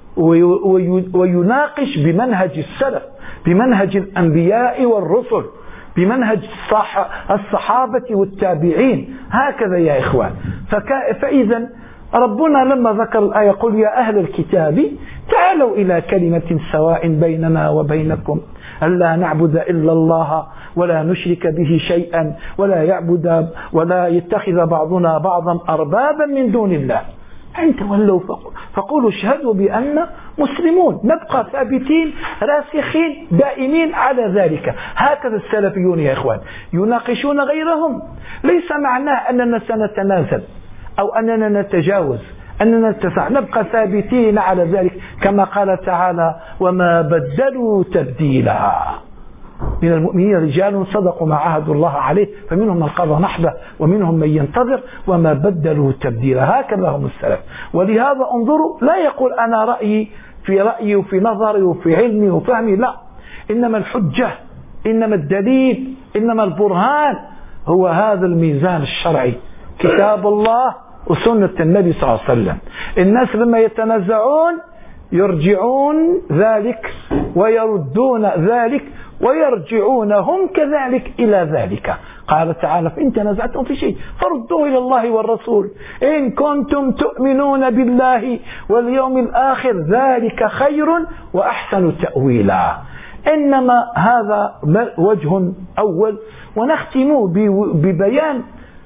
ويناقش بمنهج السلف، بمنهج الأنبياء والرسل، بمنهج الصحابة والتابعين، هكذا يا إخوان. فإذا ربنا لما ذكر الآية قل يا أهل الكتاب تعالوا إلى كلمة سواء بيننا وبينكم ألا نعبد إلا الله ولا نشرك به شيئا ولا يتخذ بعضنا بعضا أربابا من دون الله. أن تولوا فقولوا اشهدوا بأن مسلمون، نبقى ثابتين راسخين دائمين على ذلك. هكذا السلفيون يا إخوان يناقشون غيرهم، ليس معناه أننا سنتنازل أو أننا نتجاوز، أننا نتسع، نبقى ثابتين على ذلك كما قال تعالى وما بدلوا تبديلا. من المؤمنين رجال صدقوا ما عاهدوا الله عليه فمنهم من قضى نحبه ومنهم من ينتظر وما بدلوا تبديلا. هكذا هم السلف. ولهذا انظروا، لا يقول أنا رأيي وفي نظري وفي علمي وفهمي، لا، إنما الحجة، إنما الدليل، إنما البرهان هو هذا الميزان الشرعي، كتاب الله وسنة النبي صلى الله عليه وسلم. الناس لما يتنازعون يرجعون ذلك ويردون ذلك ويرجعون هم كذلك إلى ذلك. قال تعالى فإن تنازعتم في شيء فردوه إلى الله والرسول إن كنتم تؤمنون بالله واليوم الآخر ذلك خير وأحسن تأويلا. إنما هذا وجه أول. ونختم ببيان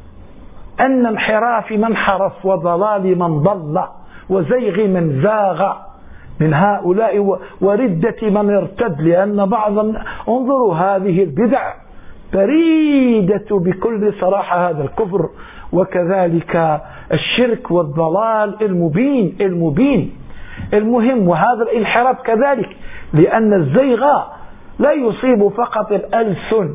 أن انحراف من حرف وضلال من ضل وزيغ من زاغ من هؤلاء وردة من ارتد، لأن بعضهم انظروا هذه البدع بريدة بكل صراحة هذا الكفر وكذلك الشرك والضلال المبين. المهم وهذا الانحراف كذلك، لأن الزيغ لا يصيب فقط الألسن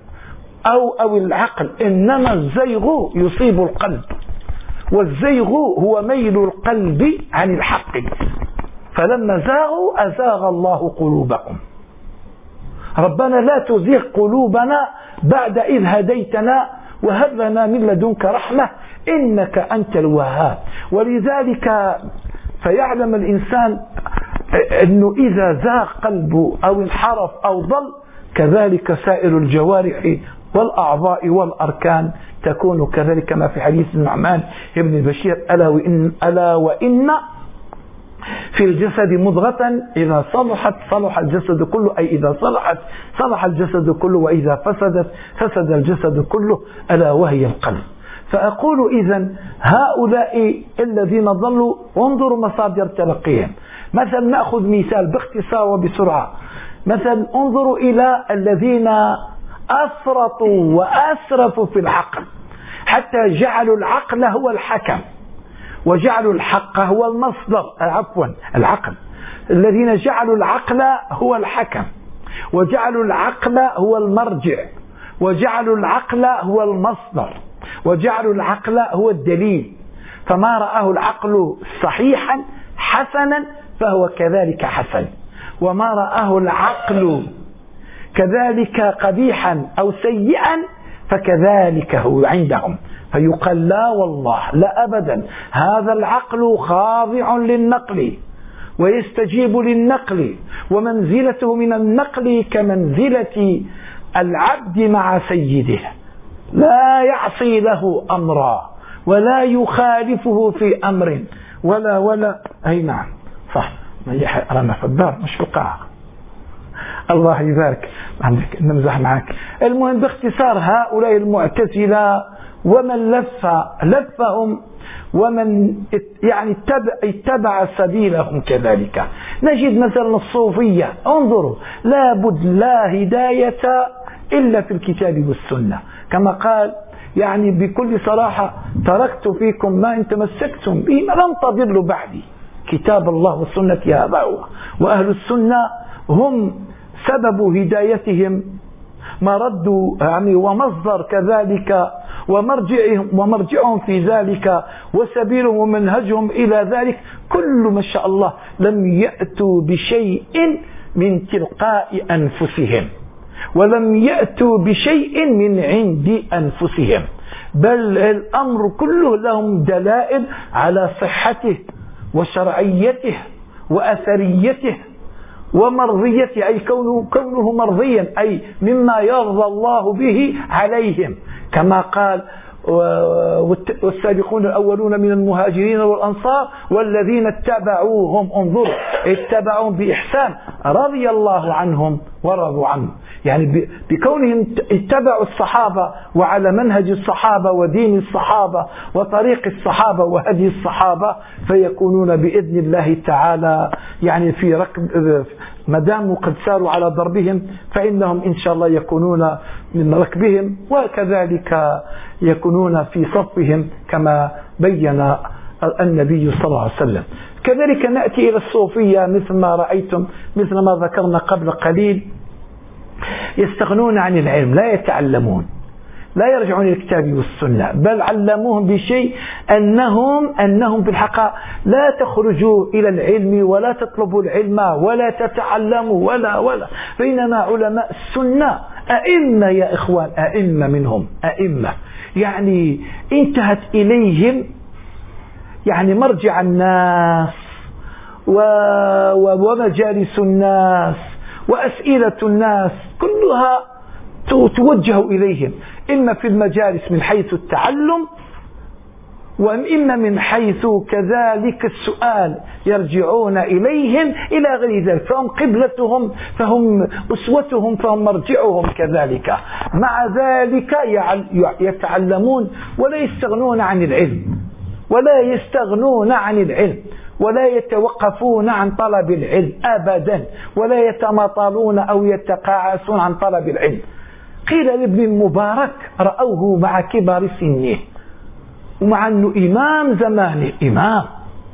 أو العقل، إنما الزيغ يصيب القلب، والزيغ هو ميل القلب عن الحق. فلما زاغوا أزاغ الله قلوبهم. ربنا لا تزيغ قلوبنا بعد إذ هديتنا وهب لنا من لدنك رحمة إنك أنت الوهاب. ولذلك فيعلم الإنسان أنه إذا زاغ قلبه أو انحرف أو ضل كذلك سائر الجوارح والأعضاء والأركان تكون كذلك، كما في حديث النعمان ابن بشير ألا وإن في الجسد مضغة إذا صلحت صلح الجسد كله، أي إذا صلحت صلح الجسد كله وإذا فسدت فسد الجسد كله، ألا وهي القلب. فأقول إذن هؤلاء الذين ضلوا انظروا مصادر تلقيهم. مثلا نأخذ مثال باختصار وبسرعة. مثلا انظروا إلى الذين أفرطوا وأسرفوا في العقل حتى جعلوا العقل هو الحكم وجعلوا الحق هو المصدر، العقل، الذين جعلوا العقل هو الحكم وجعلوا العقل هو المرجع وجعلوا العقل هو المصدر وجعلوا العقل هو الدليل. فما رآه العقل صحيحا حسنا فهو كذلك حسن، وما رآه العقل كذلك قبيحا أو سيئا فكذلك هو عندهم. فيقال لا والله لا أبدا، هذا العقل خاضع للنقل ويستجيب للنقل، ومنزلته من النقل كمنزلة العبد مع سيده، لا يعصي له أمرا ولا يخالفه في أمر ولا أي نعم صح، ما يحرم في الدار مش في القاعة. الله يبارك عندك، نمزح معك. المهم باختصار هؤلاء المعتزلة ومن لفهم ومن يعني اتبع سبيلهم كذلك. نجد مثلا الصوفية، انظروا لابد لا هداية إلا في الكتاب والسنة، كما قال يعني بكل صراحة تركت فيكم ما إن تمسكتم به لن تضلوا بعدي، كتاب الله والسنة هذا هو. وأهل السنة هم سبب هدايتهم، مرد يعني ومصدر كذلك ومرجعهم في ذلك وسبيلهم ومنهجهم إلى ذلك كل ما شاء الله لم يأتوا بشيء من تلقاء أنفسهم ولم يأتوا بشيء من عند أنفسهم، بل الأمر كله لهم دلائل على صحته وشرعيته وأثريته ومرضيته، أي كونه مرضيا، أي مما يرضى الله به عليهم، كما قال والسابقون الأولون من المهاجرين والأنصار والذين اتبعوهم، انظروا، اتبعوهم بإحسان رضي الله عنهم ورضوا عنه. يعني بكونهم اتبعوا الصحابة وعلى منهج الصحابة ودين الصحابة وطريق الصحابة وهدي الصحابة، فيكونون بإذن الله تعالى يعني في ركب، ما داموا قد ساروا على ضربهم فإنهم إن شاء الله يكونون من ركبهم، وكذلك يكونون في صفهم كما بين النبي صلى الله عليه وسلم. كذلك نأتي إلى الصوفية مثل ما رأيتم، مثل ما ذكرنا قبل قليل، يستغنون عن العلم، لا يتعلمون، لا يرجعون إلى الكتاب والسنة، بل علموهم بشيء أنهم في الحقيقة لا تخرجوا إلى العلم ولا تطلبوا العلم ولا تتعلموا ولا بينما علماء السنة أئمة يا إخوان، أئمة منهم، أئمة يعني انتهت إليهم يعني مرجع الناس ومجالس الناس وأسئلة الناس كلها توجه إليهم، إما في المجالس من حيث التعلم وإما من حيث كذلك السؤال، يرجعون إليهم إلى غير ذلك، فهم قبلتهم، فهم أسوتهم، فهم مرجعهم كذلك. مع ذلك يتعلمون ولا يستغنون عن العلم، ولا يتوقفون عن طلب العلم أبدا، ولا يتماطلون أو يتقاعسون عن طلب العلم. قيل لابن المبارك رأوه مع كبر سنه ومع أنه إمام زمانه، إمام،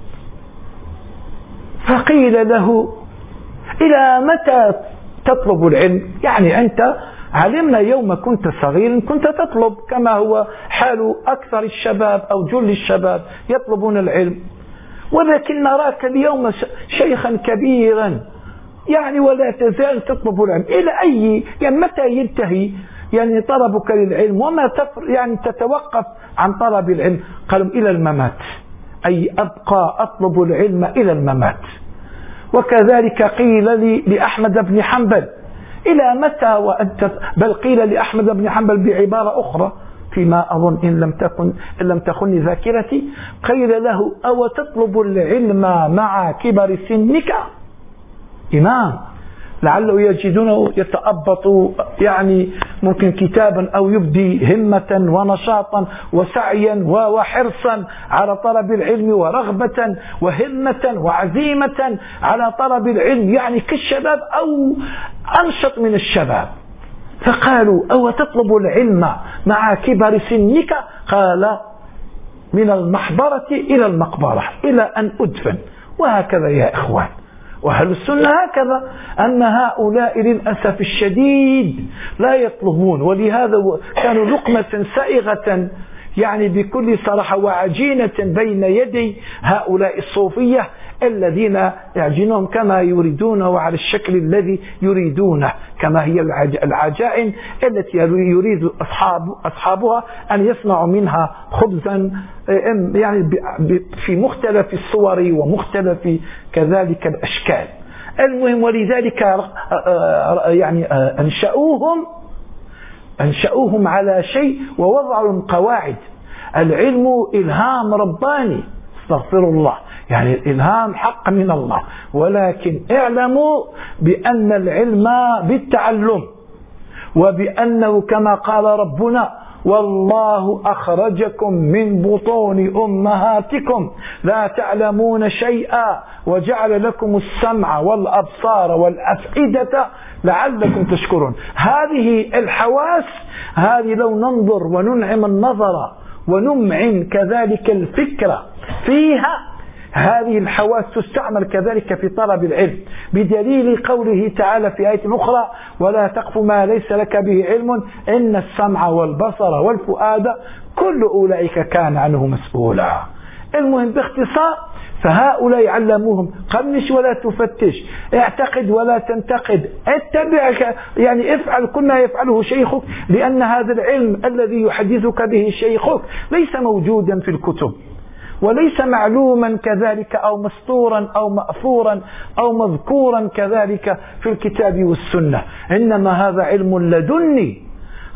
فقيل له إلى متى تطلب العلم؟ يعني أنت علمنا يوم كنت صغير كنت تطلب، كما هو حال أكثر الشباب أو جل الشباب يطلبون العلم، ولكن نراك اليوم شيخا كبيرا يعني ولا تزال تطلب العلم. إلى أي يعني متى ينتهي يعني طلبك للعلم وما يعني تتوقف عن طلب العلم؟ قالوا إلى الممات، أي أبقى أطلب العلم إلى الممات. وكذلك قيل لي لأحمد بن حنبل إلى متى وأنت، بل قيل لأحمد بن حنبل بعبارة أخرى فيما أظن إن لم تخن ذاكرتي، قيل له أو تطلب العلم مع كبر سنك؟ إمام لعله يجدونه يتأبط يعني ممكن كتابا أو يبدي همة ونشاطا وسعيا وحرصا على طلب العلم ورغبة وهمة وعزيمة على طلب العلم، يعني كالشباب أو أنشط من الشباب. فقالوا أو تطلب العلم مع كبر سنك؟ قال من المحبرة إلى المقبرة إلى أن أدفن. وهكذا يا إخوان، وأهل السنة هكذا. أما هؤلاء للأسف الشديد لا يطلبون، ولهذا كانوا لقمة سائغة يعني بكل صراحة وعجينة بين يدي هؤلاء الصوفية الذين يعجنون كما يريدون وعلى الشكل الذي يريدونه، كما هي العجائن التي يريد أصحابها أن يصنعوا منها خبزا يعني في مختلف الصور ومختلف كذلك الأشكال. المهم ولذلك يعني أنشأوهم على شيء ووضعوا لهم قواعد. العلم إلهام رباني، استغفر الله، يعني الإلهام حق من الله، ولكن اعلموا بأن العلم بالتعلم، وبأنه كما قال ربنا والله أخرجكم من بطون أمهاتكم لا تعلمون شيئا وجعل لكم السمع والأبصار والأفئدة لعلكم تشكرون. هذه الحواس هذه لو ننظر وننعم النظر ونمعن كذلك الفكرة فيها، هذه الحواس تستعمل كذلك في طلب العلم، بدليل قوله تعالى في آية أخرى ولا تقف ما ليس لك به علم إن السمع والبصر والفؤاد كل أولئك كان عنه مسؤولا. المهم باختصار، فهؤلاء علموهم قنش ولا تفتش، اعتقد ولا تنتقد، اتبعك يعني افعل كل ما يفعله شيخك، لأن هذا العلم الذي يحدثك به شيخك ليس موجودا في الكتب وليس معلوما كذلك أو مسطورا أو مأثورا أو مذكورا كذلك في الكتاب والسنة، إنما هذا علم لدني،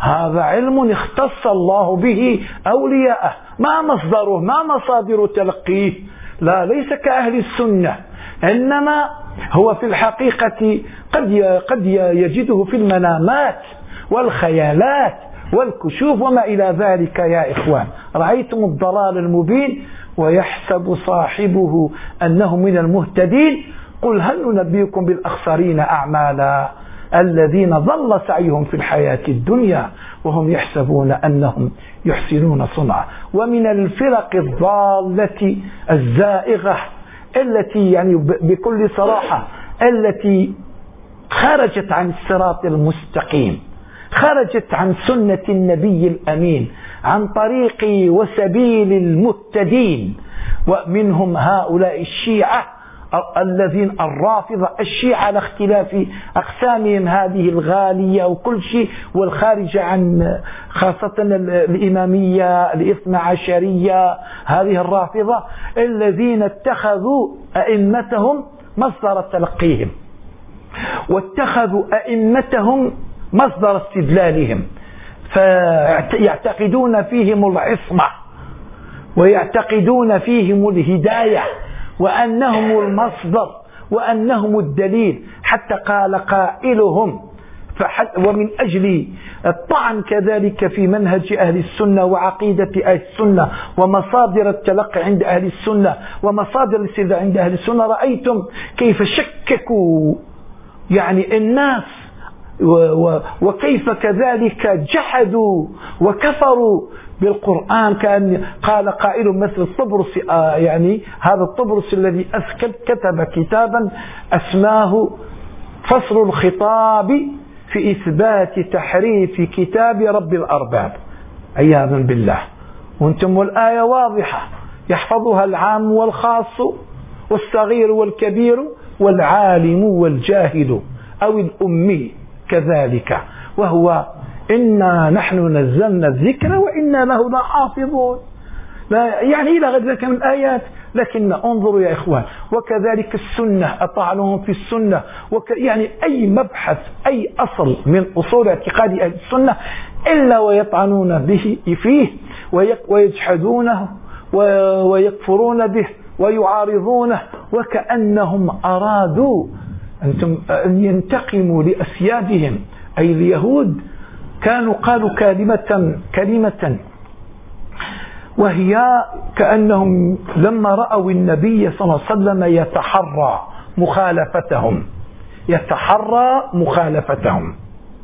هذا علم اختص الله به أولياءه، ما مصدره ما مصادر تلقيه؟ لا، ليس كأهل السنة، إنما هو في الحقيقة قد يجده في المنامات والخيالات والكشوف وما إلى ذلك. يا إخوان، رأيتم الضلال المبين ويحسب صاحبه أنه من المهتدين. قل هل ننبئكم بالأخسرين أعمالا الذين ضل سعيهم في الحياة الدنيا وهم يحسبون أنهم يحسنون صنعا. ومن الفرق الضالة الزائغة التي يعني بكل صراحة التي خرجت عن الصراط المستقيم، خرجت عن سنة النبي الأمين، عن طريق وسبيل المهتدين، ومنهم هؤلاء الشيعة الذين الرافضة الشيعة على اختلاف أقسامهم هذه الغالية وكل شيء، والخارجة عن خاصة الإمامية الاثنى عشرية، هذه الرافضة الذين اتخذوا أئمتهم مصدر تلقيهم، واتخذوا أئمتهم مصدر استدلالهم، فيعتقدون فيهم العصمة ويعتقدون فيهم الهداية وأنهم المصدر وأنهم الدليل، حتى قال قائلهم ومن أجل الطعن كذلك في منهج أهل السنة وعقيدة أهل السنة ومصادر التلقي عند أهل السنة ومصادر الاستدلال عند أهل السنة، رأيتم كيف شككوا يعني الناس وكيف كذلك جحدوا وكفروا بالقرآن. كان قال قائل مثل الطبرسي، يعني هذا الطبرسي الذي كتب كتابا اسماه فصل الخطاب في إثبات تحريف كتاب رب الأرباب، عياذا بالله. وانتم والآية واضحة، يحفظها العام والخاص والصغير والكبير والعالم والجاهل أو الأمي كذلك، وهو إنا نحن نزلنا الذكر وإنا له لحافظون، يعني إلى غير ذلك من الآيات. لكن انظروا يا إخوان، وكذلك السنة أطعنهم في السنة، يعني أي مبحث أي أصل من أصول اعتقاد أهل السنة إلا ويطعنون به فيه ويجحدونه ويكفرون به ويعارضونه، وكأنهم أرادوا أن ينتقموا لأسيادهم أي اليهود. كانوا قالوا كلمة وهي كأنهم لما رأوا النبي صلى الله عليه وسلم يتحرى مخالفتهم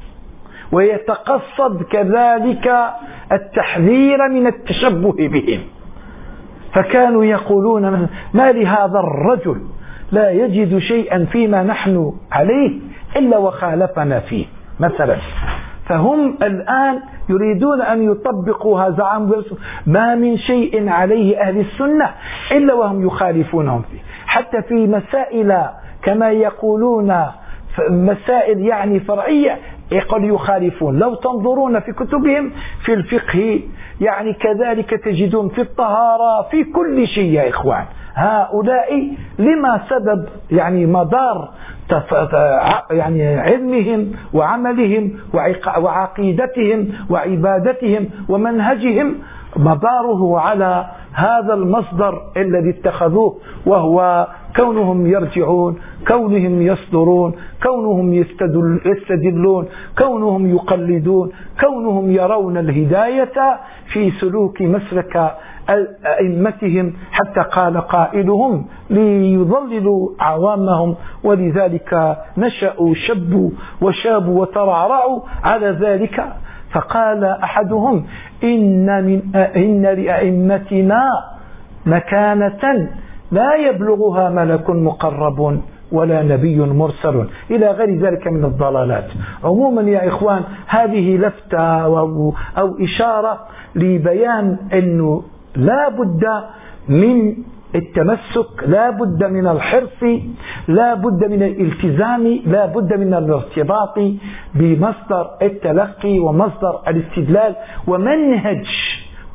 ويتقصد كذلك التحذير من التشبه بهم، فكانوا يقولون ما لهذا الرجل لا يجد شيئا فيما نحن عليه إلا وخالفنا فيه مثلا. فهم الآن يريدون أن يطبقوا هذا عام ما من شيء عليه أهل السنة إلا وهم يخالفونهم فيه، حتى في مسائل كما يقولون مسائل يعني فرعية يقول يخالفون. لو تنظرون في كتبهم في الفقه يعني كذلك تجدون في الطهارة في كل شيء يا إخوان. هؤلاء لما سبب يعني مدار يعني علمهم وعملهم وعقيدتهم وعبادتهم ومنهجهم مداره على هذا المصدر الذي اتخذوه، وهو كونهم يرجعون، كونهم يصدرون، كونهم يستدلون، كونهم يقلدون، كونهم يرون الهداية في سلوك مسلك أئمتهم، حتى قال قائلهم ليضللوا عوامهم، ولذلك نشأوا وشابوا وترعرعوا على ذلك. فقال أحدهم إن لأئمتنا مكانة لا يبلغها ملك مقرب ولا نبي مرسل، إلى غير ذلك من الضلالات. عموما يا إخوان، هذه لفتة أو إشارة لبيان أنه لا بد من التمسك، لا بد من الحرص، لا بد من الالتزام، لا بد من الارتباط بمصدر التلقي ومصدر الاستدلال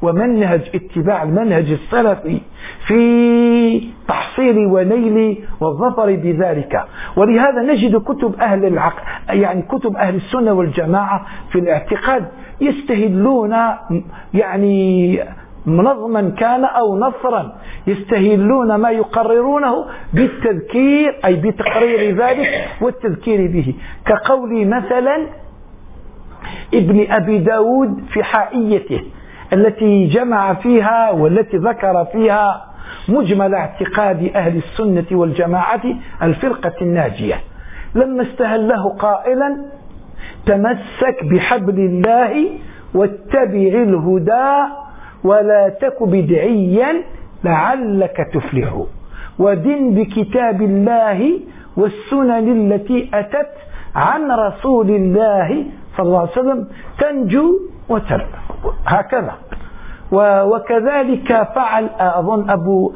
ومنهج اتباع المنهج السلفي في تحصيل ونيل والظفر بذلك. ولهذا نجد كتب أهل العقل يعني كتب أهل السنة والجماعة في الاعتقاد يستهلون يعني منظما كان أو نصرا يستهلون ما يقررونه بالتذكير أي بتقرير ذلك والتذكير به، كقول مثلا ابن أبي داود في حائيته التي جمع فيها والتي ذكر فيها مجمل اعتقاد أهل السنة والجماعة الفرقة الناجية، لما استهله قائلا: تمسك بحبل الله واتبع الهدى ولا تك بدعيا لعلك تفلح، ودن بكتاب الله والسنن التي أتت عن رسول الله صلى الله عليه وسلم تنجو وتربح. هكذا. وكذلك فعل أظن أبو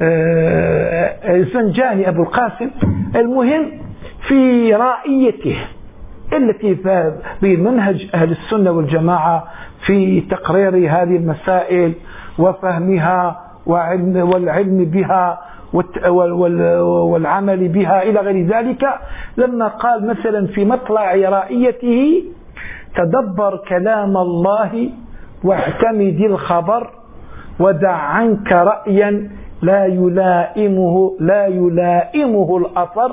الزنجاني أبو القاسم المهم في رائيته التي بمنهج أهل السنة والجماعة في تقرير هذه المسائل وفهمها والعلم بها والعمل بها إلى غير ذلك، لما قال مثلا في مطلع رائيته: تدبر كلام الله واعتمد الخبر ودع عنك رأيا لا يلائمه الأثر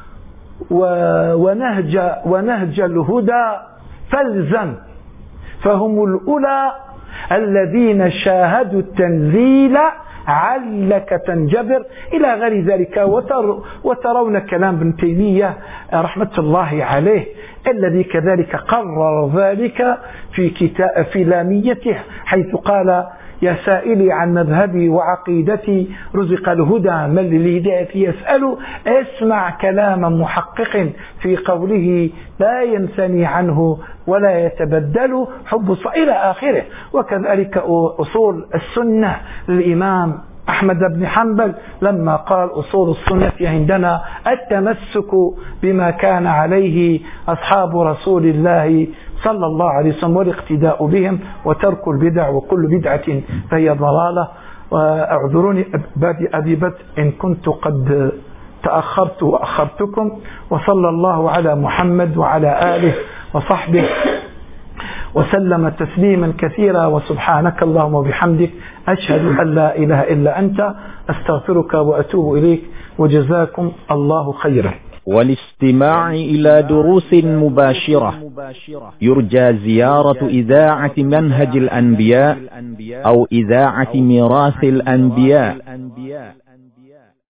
ونهج الهدى فالزم، فهم الأولى الذين شاهدوا التنزيل علك تنجبر إلى غير ذلك. وترون كلام ابن تيمية رحمة الله عليه الذي كذلك قرر ذلك في لاميته، حيث قال: يا سائلي عن مذهبي وعقيدتي رزق الهدى من للهداية يسأل، اسمع كلام محقق في قوله لا ينثني عنه ولا يتبدل حب إلى آخره. وكذلك أصول السنة للإمام أحمد بن حنبل لما قال: أصول السنة عندنا التمسك بما كان عليه أصحاب رسول الله صلى الله عليه وسلم والاقتداء بهم وترك البدع وكل بدعة فهي ضلالة. واعذروني أبي بت إن كنت قد تأخرت وأخرتكم، وصلى الله على محمد وعلى آله وصحبه وسلم تسليما كثيرا. وسبحانك اللهم وبحمدك أشهد أن لا إله إلا أنت أستغفرك وأتوب إليك، وجزاكم الله خيرا. والاستماع إلى دروس مباشرة يرجى زيارة إذاعة منهج الأنبياء أو إذاعة ميراث الأنبياء